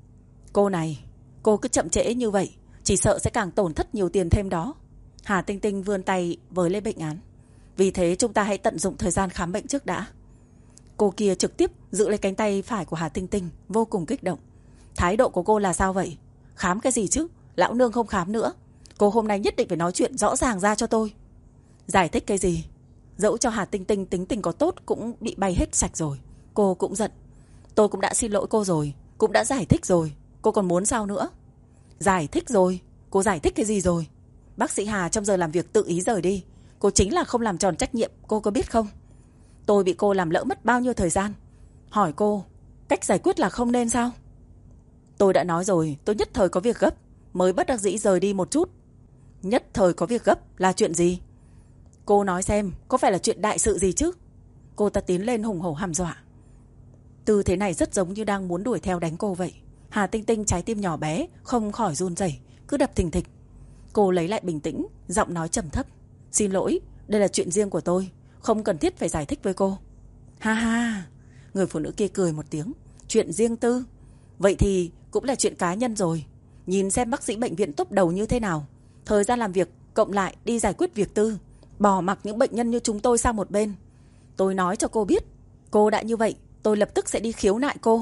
Cô này, cô cứ chậm trễ như vậy, chỉ sợ sẽ càng tổn thất nhiều tiền thêm đó. Hà Tinh Tinh vươn tay với lấy bệnh án. Vì thế chúng ta hãy tận dụng thời gian khám bệnh trước đã. Cô kia trực tiếp giữ lấy cánh tay phải của Hà Tinh Tinh, vô cùng kích động. Thái độ của cô là sao vậy? Khám cái gì chứ? Lão nương không khám nữa. Cô hôm nay nhất định phải nói chuyện rõ ràng ra cho tôi. Giải thích cái gì? Dẫu cho Hà Tinh Tinh tính tình có tốt cũng bị bay hết sạch rồi. Cô cũng giận. Tôi cũng đã xin lỗi cô rồi, cũng đã giải thích rồi. Cô còn muốn sao nữa? Giải thích rồi? Cô giải thích cái gì rồi? Bác sĩ Hà trong giờ làm việc tự ý rời đi. Cô chính là không làm tròn trách nhiệm, cô có biết không? Tôi bị cô làm lỡ mất bao nhiêu thời gian. Hỏi cô, cách giải quyết là không nên sao? Tôi đã nói rồi, tôi nhất thời có việc gấp, mới bất đắc dĩ rời đi một chút. Nhất thời có việc gấp là chuyện gì? Cô nói xem, có phải là chuyện đại sự gì chứ? Cô ta tiến lên hùng hổ hăm dọa. Tư thế này rất giống như đang muốn đuổi theo đánh cô vậy. Hà Tinh Tinh trái tim nhỏ bé, không khỏi run rẩy, cứ đập thình thịch. Cô lấy lại bình tĩnh, giọng nói trầm thấp. Xin lỗi, đây là chuyện riêng của tôi, không cần thiết phải giải thích với cô. Ha ha, người phụ nữ kia cười một tiếng. Chuyện riêng tư? Vậy thì cũng là chuyện cá nhân rồi. Nhìn xem bác sĩ bệnh viện tốp đầu như thế nào. Thời gian làm việc cộng lại đi giải quyết việc tư, bỏ mặc những bệnh nhân như chúng tôi sang một bên. Tôi nói cho cô biết, cô đã như vậy, tôi lập tức sẽ đi khiếu nại cô.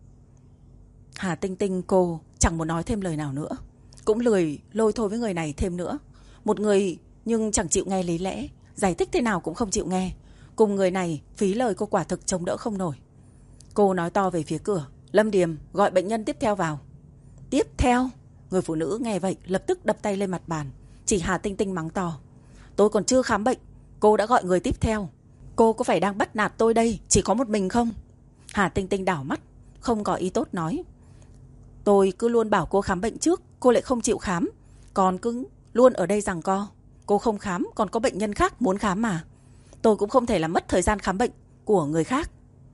Hà Tinh Tinh cô chẳng muốn nói thêm lời nào nữa, cũng lười lôi thôi với người này thêm nữa. Một người nhưng chẳng chịu nghe lý lẽ, giải thích thế nào cũng không chịu nghe. Cùng người này phí lời cô quả thực chống đỡ không nổi. Cô nói to về phía cửa. Lâm Điềm, gọi bệnh nhân tiếp theo vào. Tiếp theo? Người phụ nữ nghe vậy lập tức đập tay lên mặt bàn, chỉ Hà Tinh Tinh mắng to. Tôi còn chưa khám bệnh, cô đã gọi người tiếp theo. Cô có phải đang bắt nạt tôi đây, chỉ có một mình không? Hà Tinh Tinh đảo mắt, không có ý tốt nói. Tôi cứ luôn bảo cô khám bệnh trước, cô lại không chịu khám, còn cứ luôn ở đây giằng co. Cô không khám, còn có bệnh nhân khác muốn khám mà. Tôi cũng không thể làm mất thời gian khám bệnh của người khác.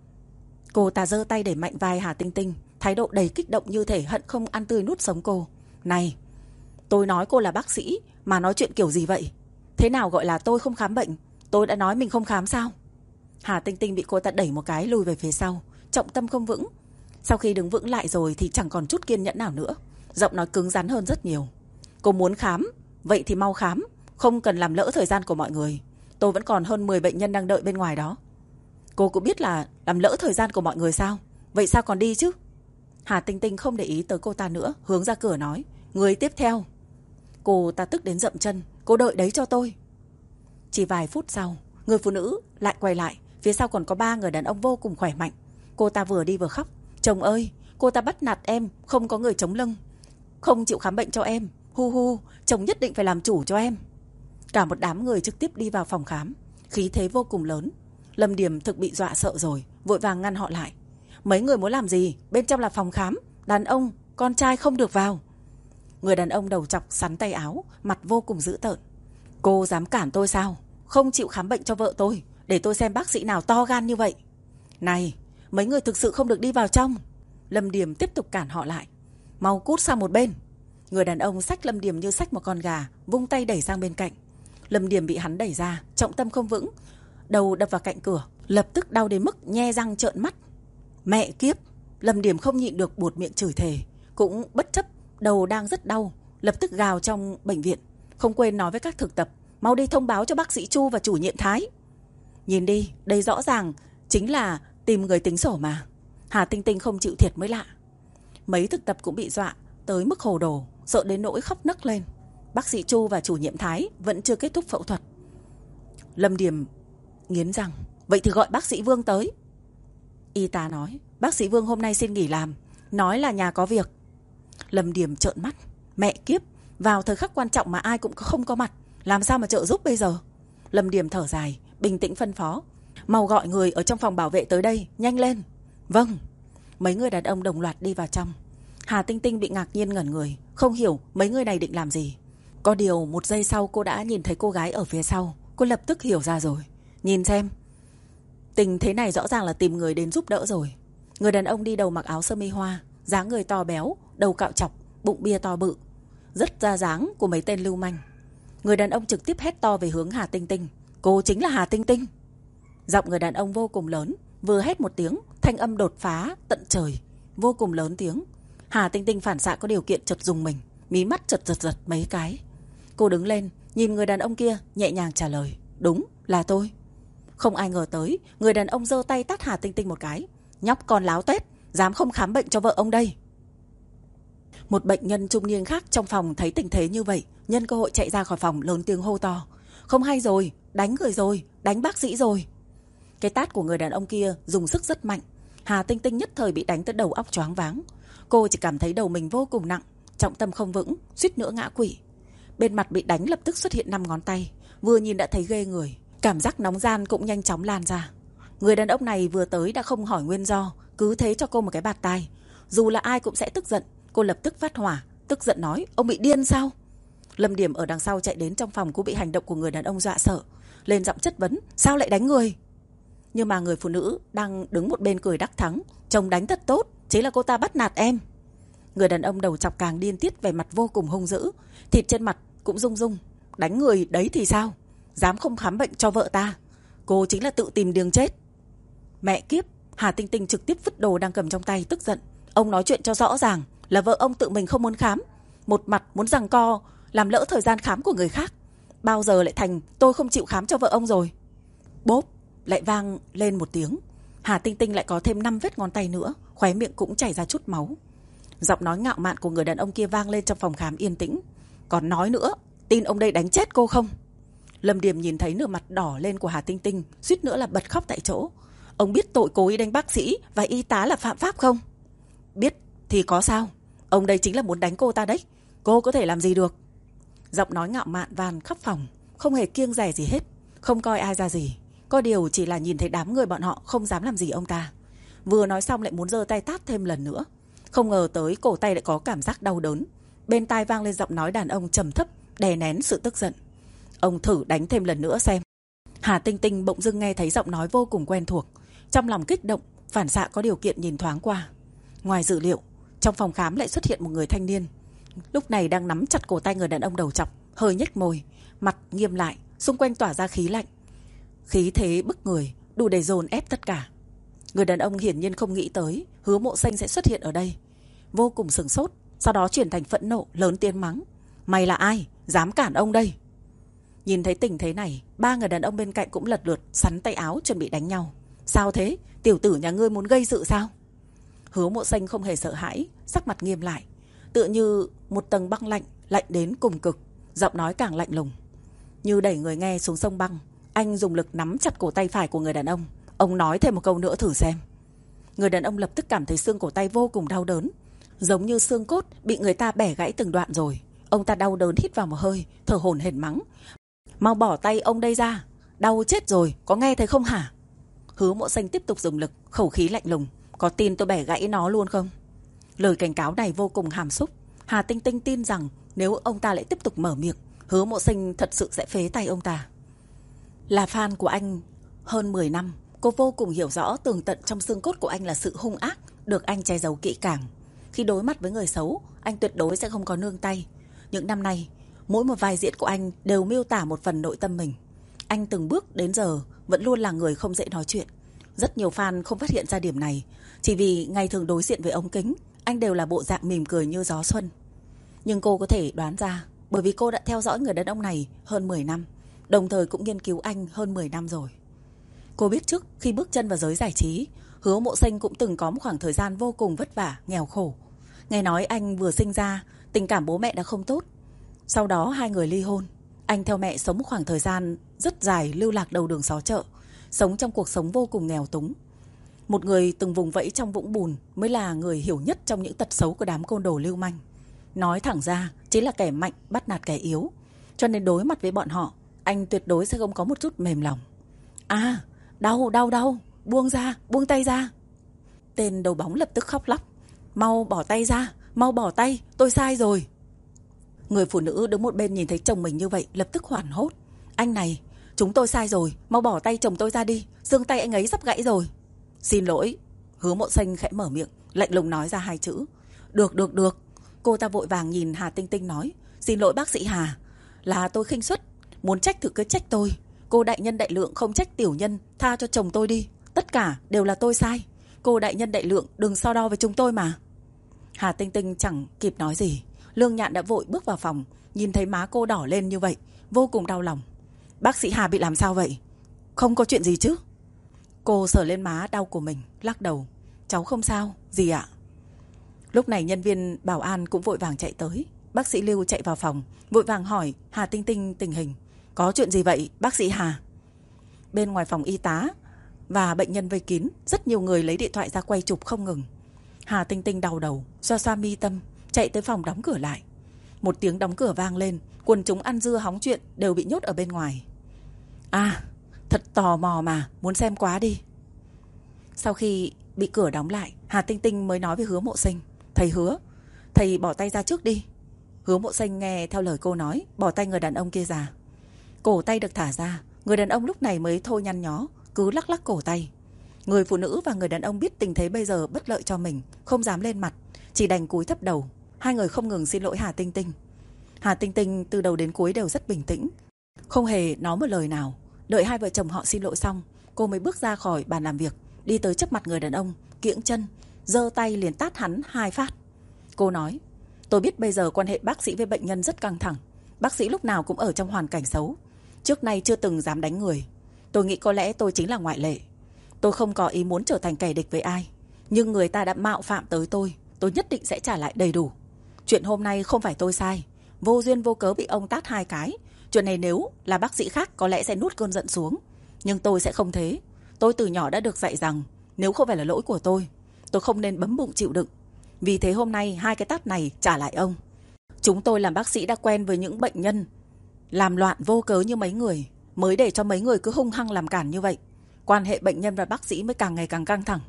Cô ta giơ tay đẩy mạnh vai Hà Tinh Tinh, thái độ đầy kích động như thể hận không ăn tươi nuốt sống cô. Này, tôi nói cô là bác sĩ mà nói chuyện kiểu gì vậy? Thế nào gọi là tôi không khám bệnh? Tôi đã nói mình không khám sao? Hà Tinh Tinh bị cô ta đẩy một cái lùi về phía sau, trọng tâm không vững. Sau khi đứng vững lại rồi thì chẳng còn chút kiên nhẫn nào nữa, giọng nói cứng rắn hơn rất nhiều. Cô muốn khám, vậy thì mau khám, không cần làm lỡ thời gian của mọi người. Tôi vẫn còn hơn 10 bệnh nhân đang đợi bên ngoài đó. Cô cũng biết là làm lỡ thời gian của mọi người sao? Vậy sao còn đi chứ? Hà Tinh Tinh không để ý tới cô ta nữa, hướng ra cửa nói. Người tiếp theo. Cô ta tức đến dậm chân. Cô đợi đấy cho tôi. Chỉ vài phút sau, người phụ nữ lại quay lại. Phía sau còn có 3 người đàn ông vô cùng khỏe mạnh. Cô ta vừa đi vừa khóc. Chồng ơi, cô ta bắt nạt em, không có người chống lưng, không chịu khám bệnh cho em. Hu hu, chồng nhất định phải làm chủ cho em. Cả một đám người trực tiếp đi vào phòng khám, khí thế vô cùng lớn. Lâm Điềm thực bị dọa sợ rồi, vội vàng ngăn họ lại. Mấy người muốn làm gì? Bên trong là phòng khám, đàn ông, con trai không được vào. Người đàn ông đầu chọc sắn tay áo, mặt vô cùng dữ tợn. Cô dám cản tôi sao? Không chịu khám bệnh cho vợ tôi, để tôi xem bác sĩ nào to gan như vậy. Này, mấy người thực sự không được đi vào trong. Lâm Điềm tiếp tục cản họ lại. Mau cút sang một bên. Người đàn ông xách Lâm Điềm như xách một con gà, vung tay đẩy sang bên cạnh. Lâm Điềm bị hắn đẩy ra, trọng tâm không vững, đầu đập vào cạnh cửa, lập tức đau đến mức nhe răng trợn mắt. Mẹ kiếp! Lâm Điềm không nhịn được buột miệng chửi thề, cũng bất chấp đầu đang rất đau, lập tức gào trong bệnh viện, không quên nói với các thực tập, mau đi thông báo cho bác sĩ Chu và chủ nhiệm Thái. Nhìn đi, đây rõ ràng chính là tìm người tính sổ mà. Hà Tinh Tinh không chịu thiệt mới lạ. Mấy thực tập cũng bị dọa tới mức hồ đồ, sợ đến nỗi khóc nấc lên. Bác sĩ Chu và chủ nhiệm Thái vẫn chưa kết thúc phẫu thuật. Lâm Điềm nghiến răng, vậy thì gọi bác sĩ Vương tới. Y tá nói, bác sĩ Vương hôm nay xin nghỉ làm, nói là nhà có việc. Lâm Điềm trợn mắt, mẹ kiếp, vào thời khắc quan trọng mà ai cũng không có mặt, làm sao mà trợ giúp bây giờ. Lâm Điềm thở dài, bình tĩnh phân phó, mau gọi người ở trong phòng bảo vệ tới đây, nhanh lên. Vâng. Mấy người đàn ông đồng loạt đi vào trong. Hà Tinh Tinh bị ngạc nhiên ngẩn người, không hiểu mấy người này định làm gì. Có điều một giây sau cô đã nhìn thấy cô gái ở phía sau. Cô lập tức hiểu ra rồi. Nhìn xem, tình thế này rõ ràng là tìm người đến giúp đỡ rồi. Người đàn ông đi đầu mặc áo sơ mi hoa, dáng người to béo, đầu cạo chọc, bụng bia to bự, rất ra dáng của mấy tên lưu manh. Người đàn ông trực tiếp hét to về hướng Hà Tinh Tinh, cô chính là Hà Tinh Tinh. Giọng người đàn ông vô cùng lớn, vừa hét một tiếng, thanh âm đột phá tận trời, vô cùng lớn tiếng. Hà Tinh Tinh phản xạ có điều kiện chợt rùng mình, mí mắt chợt giật mấy cái. Cô đứng lên, nhìn người đàn ông kia, nhẹ nhàng trả lời, đúng là tôi. Không ai ngờ tới, người đàn ông giơ tay tát Hà Tinh Tinh một cái. Nhóc con láo tết, dám không khám bệnh cho vợ ông đây. Một bệnh nhân trung niên khác trong phòng thấy tình thế như vậy, nhân cơ hội chạy ra khỏi phòng lớn tiếng hô to, không hay rồi, đánh người rồi, đánh bác sĩ rồi. Cái tát của người đàn ông kia dùng sức rất mạnh. Hà Tinh Tinh nhất thời bị đánh tới đầu óc choáng váng. Cô chỉ cảm thấy đầu mình vô cùng nặng, trọng tâm không vững, suýt nữa ngã quỵ. Bên mặt bị đánh lập tức xuất hiện 5 ngón tay, vừa nhìn đã thấy ghê người. Cảm giác nóng gian cũng nhanh chóng lan ra. Người đàn ông này vừa tới đã không hỏi nguyên do, cứ thế cho cô một cái bạt tai. Dù là ai cũng sẽ tức giận. Cô lập tức phát hỏa, tức giận nói, ông bị điên sao? Lâm Điềm ở đằng sau chạy đến trong phòng, cũng bị hành động của người đàn ông dọa sợ, lên giọng chất vấn, sao lại đánh người? Nhưng mà người phụ nữ đang đứng một bên cười đắc thắng, chồng đánh thật tốt, chính là cô ta bắt nạt em. Người đàn ông đầu chọc càng điên tiết, vẻ mặt vô cùng hung dữ, thịt trên mặt cũng rung rung. Đánh người đấy thì sao? Dám không khám bệnh cho vợ ta, cô chính là tự tìm đường chết. Mẹ kiếp, Hà Tinh Tinh trực tiếp vứt đồ đang cầm trong tay, tức giận, ông nói chuyện cho rõ ràng, là vợ ông tự mình không muốn khám, một mặt muốn giằng co, làm lỡ thời gian khám của người khác. Bao giờ lại thành tôi không chịu khám cho vợ ông rồi. Bốp, lại vang lên một tiếng. Hà Tinh Tinh lại có thêm 5 vết ngón tay nữa, khóe miệng cũng chảy ra chút máu. Giọng nói ngạo mạn của người đàn ông kia vang lên trong phòng khám yên tĩnh. Còn nói nữa, tin ông đây đánh chết cô không? Lâm Điềm nhìn thấy nửa mặt đỏ lên của Hà Tinh Tinh, suýt nữa là bật khóc tại chỗ. Ông biết tội cố ý đánh bác sĩ và y tá là phạm pháp không? Biết thì có sao? Ông đây chính là muốn đánh cô ta đấy, cô có thể làm gì được? Giọng nói ngạo mạn vang khắp phòng, không hề kiêng dè gì hết, không coi ai ra gì. Có điều chỉ là nhìn thấy đám người bọn họ không dám làm gì ông ta. Vừa nói xong lại muốn giơ tay tát thêm lần nữa. Không ngờ tới cổ tay lại có cảm giác đau đớn. Bên tai vang lên giọng nói đàn ông trầm thấp, đè nén sự tức giận. Ông thử đánh thêm lần nữa xem. Hà Tinh Tinh bỗng dưng nghe thấy giọng nói vô cùng quen thuộc, trong lòng kích động, phản xạ có điều kiện nhìn thoáng qua. Ngoài dự liệu, trong phòng khám lại xuất hiện một người thanh niên. Lúc này đang nắm chặt cổ tay người đàn ông đầu chọc, hơi nhếch môi, mặt nghiêm lại, xung quanh tỏa ra khí lạnh. Khí thế bức người, đủ để dồn ép tất cả. Người đàn ông hiển nhiên không nghĩ tới Hứa Mộ Xanh sẽ xuất hiện ở đây, vô cùng sửng sốt, sau đó chuyển thành phẫn nộ, lớn tiếng mắng, mày là ai, dám cản ông đây? Nhìn thấy tình thế này, 3 người đàn ông bên cạnh cũng lật lượt sắn tay áo chuẩn bị đánh nhau. Sao thế, tiểu tử nhà ngươi muốn gây sự sao? Hứa Mộ Xanh không hề sợ hãi, sắc mặt nghiêm lại, tựa như một tầng băng lạnh, lạnh đến cùng cực, giọng nói càng lạnh lùng. Như đẩy người nghe xuống sông băng, anh dùng lực nắm chặt cổ tay phải của người đàn ông. Ông nói thêm một câu nữa thử xem. Người đàn ông lập tức cảm thấy xương cổ tay vô cùng đau đớn, giống như xương cốt bị người ta bẻ gãy từng đoạn rồi. Ông ta đau đớn hít vào một hơi, thở hổn hển mắng, mau bỏ tay ông đây ra, đau chết rồi, có nghe thấy không hả? Hứa Mộ Xanh tiếp tục dùng lực, khẩu khí lạnh lùng, có tin tôi bẻ gãy nó luôn không? Lời cảnh cáo này vô cùng hàm xúc. Hà Tinh Tinh tin rằng nếu ông ta lại tiếp tục mở miệng, Hứa Mộ Xanh thật sự sẽ phế tay ông ta. Là fan của anh hơn 10 năm, cô vô cùng hiểu rõ tường tận trong xương cốt của anh là sự hung ác, được anh che giấu kỹ càng. Khi đối mặt với người xấu, anh tuyệt đối sẽ không có nương tay. Những năm nay, mỗi một vai diễn của anh đều miêu tả một phần nội tâm mình. Anh từng bước đến giờ vẫn luôn là người không dễ nói chuyện. Rất nhiều fan không phát hiện ra điểm này, chỉ vì ngày thường đối diện với ống kính, anh đều là bộ dạng mỉm cười như gió xuân. Nhưng cô có thể đoán ra, bởi vì cô đã theo dõi người đàn ông này hơn 10 năm, đồng thời cũng nghiên cứu anh hơn 10 năm rồi. Cô biết trước khi bước chân vào giới giải trí, Hứa Mộ Xanh cũng từng có một khoảng thời gian vô cùng vất vả, nghèo khổ. Nghe nói anh vừa sinh ra Tình cảm bố mẹ đã không tốt. Sau đó hai người ly hôn. Anh theo mẹ sống một khoảng thời gian rất dài, lưu lạc đầu đường xó chợ, sống trong cuộc sống vô cùng nghèo túng. Một người từng vùng vẫy trong vũng bùn mới là người hiểu nhất trong những tật xấu của đám côn đồ lưu manh. Nói thẳng ra, chính là kẻ mạnh bắt nạt kẻ yếu. Cho nên đối mặt với bọn họ, anh tuyệt đối sẽ không có một chút mềm lòng. À, đau, buông ra, buông tay ra. Tên đầu bóng lập tức khóc lóc. Mau bỏ tay ra, mau bỏ tay, tôi sai rồi. Người phụ nữ đứng một bên nhìn thấy chồng mình như vậy lập tức hoảng hốt. Anh này, chúng tôi sai rồi, mau bỏ tay chồng tôi ra đi, xương tay anh ấy sắp gãy rồi. Xin lỗi. Hứa Mộ Xanh khẽ mở miệng, lạnh lùng nói ra hai chữ. Được. Cô ta vội vàng nhìn Hà Tinh Tinh nói. Xin lỗi bác sĩ Hà, là tôi khinh suất, muốn trách thử cứ trách tôi. Cô đại nhân đại lượng không trách tiểu nhân, tha cho chồng tôi đi. Tất cả đều là tôi sai. Cô đại nhân đại lượng đừng so đo với chúng tôi mà. Hà Tinh Tinh chẳng kịp nói gì, Lương Nhạn đã vội bước vào phòng. Nhìn thấy má cô đỏ lên như vậy, vô cùng đau lòng. Bác sĩ Hà bị làm sao vậy? Không có chuyện gì chứ? Cô sờ lên má đau của mình, lắc đầu. Cháu không sao, gì ạ? Lúc này nhân viên bảo an cũng vội vàng chạy tới. Bác sĩ Lưu chạy vào phòng, vội vàng hỏi Hà Tinh Tinh tình hình. Có chuyện gì vậy bác sĩ Hà? Bên ngoài phòng y tá và bệnh nhân vây kín, rất nhiều người lấy điện thoại ra quay chụp không ngừng. Hà Tinh Tinh đau đầu, xoa xoa mi tâm, chạy tới phòng đóng cửa lại. Một tiếng đóng cửa vang lên, quần chúng ăn dưa hóng chuyện đều bị nhốt ở bên ngoài. À, thật tò mò mà, muốn xem quá đi. Sau khi bị cửa đóng lại, Hà Tinh Tinh mới nói với Hứa Mộ Xanh. Thầy Hứa, thầy bỏ tay ra trước đi. Hứa Mộ Xanh nghe theo lời cô nói, bỏ tay người đàn ông kia ra. Cổ tay được thả ra, người đàn ông lúc này mới thôi nhăn nhó, cứ lắc lắc cổ tay. Người phụ nữ và người đàn ông biết tình thế bây giờ bất lợi cho mình, không dám lên mặt, chỉ đành cúi thấp đầu. Hai người không ngừng xin lỗi Hà Tinh Tinh. Hà Tinh Tinh từ đầu đến cuối đều rất bình tĩnh, không hề nói một lời nào. Đợi hai vợ chồng họ xin lỗi xong, cô mới bước ra khỏi bàn làm việc, đi tới trước mặt người đàn ông, kiễng chân, giơ tay liền tát hắn 2 phát. Cô nói, tôi biết bây giờ quan hệ bác sĩ với bệnh nhân rất căng thẳng. Bác sĩ lúc nào cũng ở trong hoàn cảnh xấu, trước nay chưa từng dám đánh người. Tôi nghĩ có lẽ tôi chính là ngoại lệ. Tôi không có ý muốn trở thành kẻ địch với ai, nhưng người ta đã mạo phạm tới tôi nhất định sẽ trả lại đầy đủ. Chuyện hôm nay không phải tôi sai, vô duyên vô cớ bị ông tát 2 cái. Chuyện này nếu là bác sĩ khác có lẽ sẽ nuốt cơn giận xuống, nhưng tôi sẽ không thế. Tôi từ nhỏ đã được dạy rằng nếu không phải là lỗi của tôi không nên bấm bụng chịu đựng. Vì thế hôm nay 2 cái tát này trả lại ông. Chúng tôi làm bác sĩ đã quen với những bệnh nhân làm loạn vô cớ như mấy người, mới để cho mấy người cứ hung hăng làm cản như vậy. Quan hệ bệnh nhân và bác sĩ mới càng ngày càng căng thẳng.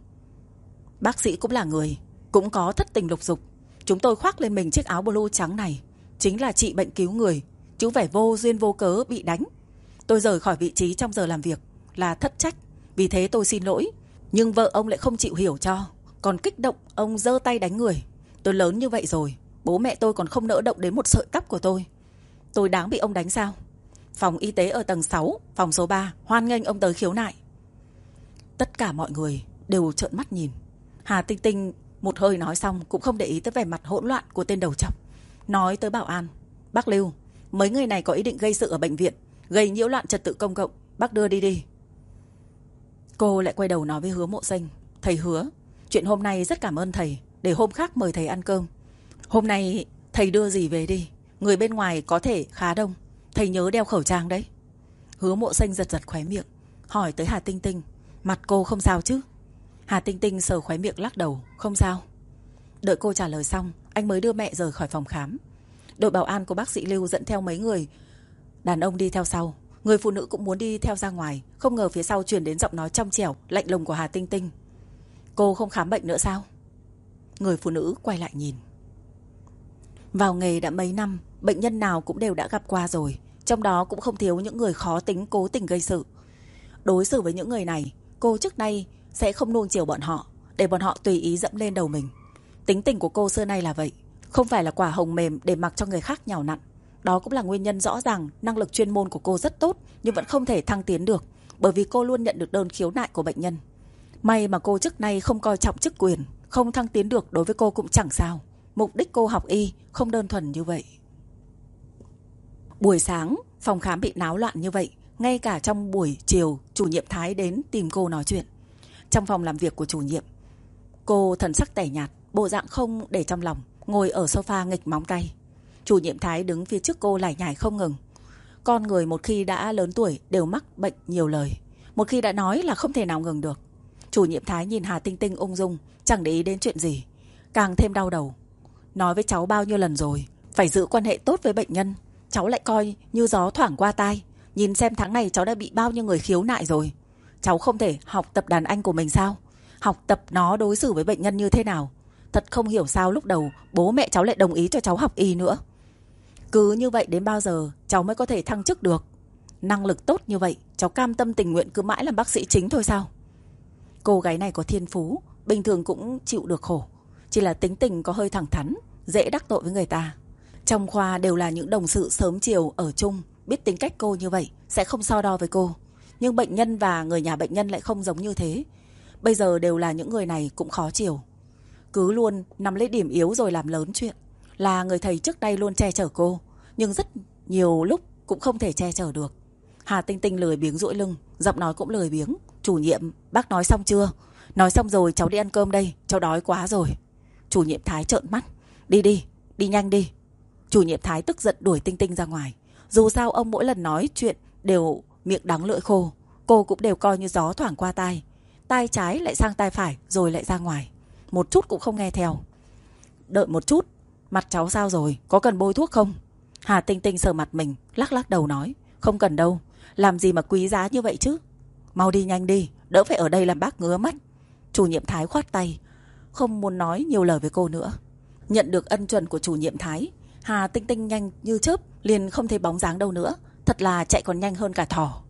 Bác sĩ cũng là người, cũng có thất tình lục dục. Chúng tôi khoác lên mình chiếc áo blue trắng này chính là trị bệnh cứu người, chứ phải vô duyên vô cớ bị đánh. Tôi rời khỏi vị trí trong giờ làm việc là thất trách, vì thế tôi xin lỗi. Nhưng vợ ông lại không chịu hiểu cho, còn kích động ông giơ tay đánh người. Tôi lớn như vậy rồi, bố mẹ tôi còn không nỡ động đến một sợi tóc của tôi. Tôi đáng bị ông đánh sao? Phòng y tế ở tầng 6, phòng số 3 hoan nghênh ông tới khiếu nại. Tất cả mọi người đều trợn mắt nhìn. Hà Tinh Tinh một hơi nói xong cũng không để ý tới vẻ mặt hỗn loạn của tên đầu trọc. Nói tới bảo an, bác Lưu, mấy người này có ý định gây sự ở bệnh viện, gây nhiễu loạn trật tự công cộng, bác đưa đi. Cô lại quay đầu nói với Hứa Mộ Xanh. Thầy Hứa, chuyện hôm nay rất cảm ơn thầy, để hôm khác mời thầy ăn cơm. Hôm nay thầy đưa gì về đi, người bên ngoài có thể khá đông, thầy nhớ đeo khẩu trang đấy. Hứa Mộ Xanh giật giật khóe miệng, hỏi tới Hà Tinh Tinh. Mặt cô không sao chứ? Hà Tinh Tinh sờ khóe miệng lắc đầu, không sao. Đợi cô trả lời xong, anh mới đưa mẹ rời khỏi phòng khám. Đội bảo an của bác sĩ Lưu dẫn theo mấy người đàn ông đi theo sau. Người phụ nữ cũng muốn đi theo ra ngoài, không ngờ phía sau truyền đến giọng nói trong trẻo, lạnh lùng của Hà Tinh Tinh. Cô không khám bệnh nữa sao? Người phụ nữ quay lại nhìn. Vào nghề đã mấy năm, bệnh nhân nào cũng đều đã gặp qua rồi, trong đó cũng không thiếu những người khó tính cố tình gây sự. Đối xử với những người này, cô trước nay sẽ không nuông chiều bọn họ, để bọn họ tùy ý dẫm lên đầu mình. Tính tình của cô xưa nay là vậy, không phải là quả hồng mềm để mặc cho người khác nhào nặn. Đó cũng là nguyên nhân rõ ràng năng lực chuyên môn của cô rất tốt, nhưng vẫn không thể thăng tiến được, bởi vì cô luôn nhận được đơn khiếu nại của bệnh nhân. May mà cô trước nay không coi trọng chức quyền, không thăng tiến được đối với cô cũng chẳng sao. Mục đích cô học y không đơn thuần như vậy. Buổi sáng phòng khám bị náo loạn như vậy, ngay cả trong buổi chiều chủ nhiệm Thái đến tìm cô nói chuyện. Trong phòng làm việc của chủ nhiệm, cô thần sắc tẻ nhạt, bộ dạng không để trong lòng, ngồi ở sofa nghịch móng tay. Chủ nhiệm Thái đứng phía trước cô lải nhải không ngừng. Con người một khi đã lớn tuổi đều mắc bệnh nhiều lời. Một khi đã nói là không thể nào ngừng được. Chủ nhiệm Thái nhìn Hà Tinh Tinh ung dung, chẳng để ý đến chuyện gì, càng thêm đau đầu. Nói với cháu bao nhiêu lần rồi, phải giữ quan hệ tốt với bệnh nhân. Cháu lại coi như gió thoảng qua tai. Nhìn xem tháng này cháu đã bị bao nhiêu người khiếu nại rồi. Cháu không thể học tập đàn anh của mình sao? Học tập nó đối xử với bệnh nhân như thế nào. Thật không hiểu sao lúc đầu bố mẹ cháu lại đồng ý cho cháu học y nữa. Cứ như vậy đến bao giờ cháu mới có thể thăng chức được? Năng lực tốt như vậy, cháu cam tâm tình nguyện cứ mãi làm bác sĩ chính thôi sao? Cô gái này có thiên phú, bình thường cũng chịu được khổ. Chỉ là tính tình có hơi thẳng thắn, dễ đắc tội với người ta. Trong khoa đều là những đồng sự sớm chiều ở chung, biết tính cách cô như vậy sẽ không so đo với cô. Nhưng bệnh nhân và người nhà bệnh nhân lại không giống như thế. Bây giờ đều là những người này cũng khó chiều. Cứ luôn nắm lấy điểm yếu rồi làm lớn chuyện. Là người thầy trước đây luôn che chở cô, nhưng rất nhiều lúc cũng không thể che chở được. Hà Tinh Tinh lười biếng duỗi lưng, giọng nói cũng lười biếng. Chủ nhiệm, bác nói xong chưa? Nói xong rồi, cháu đi ăn cơm đây, cháu đói quá rồi. Chủ nhiệm Thái trợn mắt. Đi đi, đi nhanh đi. Chủ nhiệm Thái tức giận đuổi Tinh Tinh ra ngoài. Dù sao ông mỗi lần nói chuyện đều miệng đắng lưỡi khô. Cô cũng đều coi như gió thoảng qua tai. Tai trái lại sang tai phải rồi lại ra ngoài. Một chút cũng không nghe theo. Đợi một chút, mặt cháu sao rồi, có cần bôi thuốc không? Hà Tinh Tinh sờ mặt mình, lắc lắc đầu nói. Không cần đâu, làm gì mà quý giá như vậy chứ. Mau đi nhanh đi, đỡ phải ở đây làm bác ngứa mắt. Chủ nhiệm Thái khoát tay, không muốn nói nhiều lời với cô nữa. Nhận được ân chuẩn của chủ nhiệm Thái, Hà Tinh Tinh nhanh như chớp, liền không thấy bóng dáng đâu nữa. Thật là chạy còn nhanh hơn cả thỏ.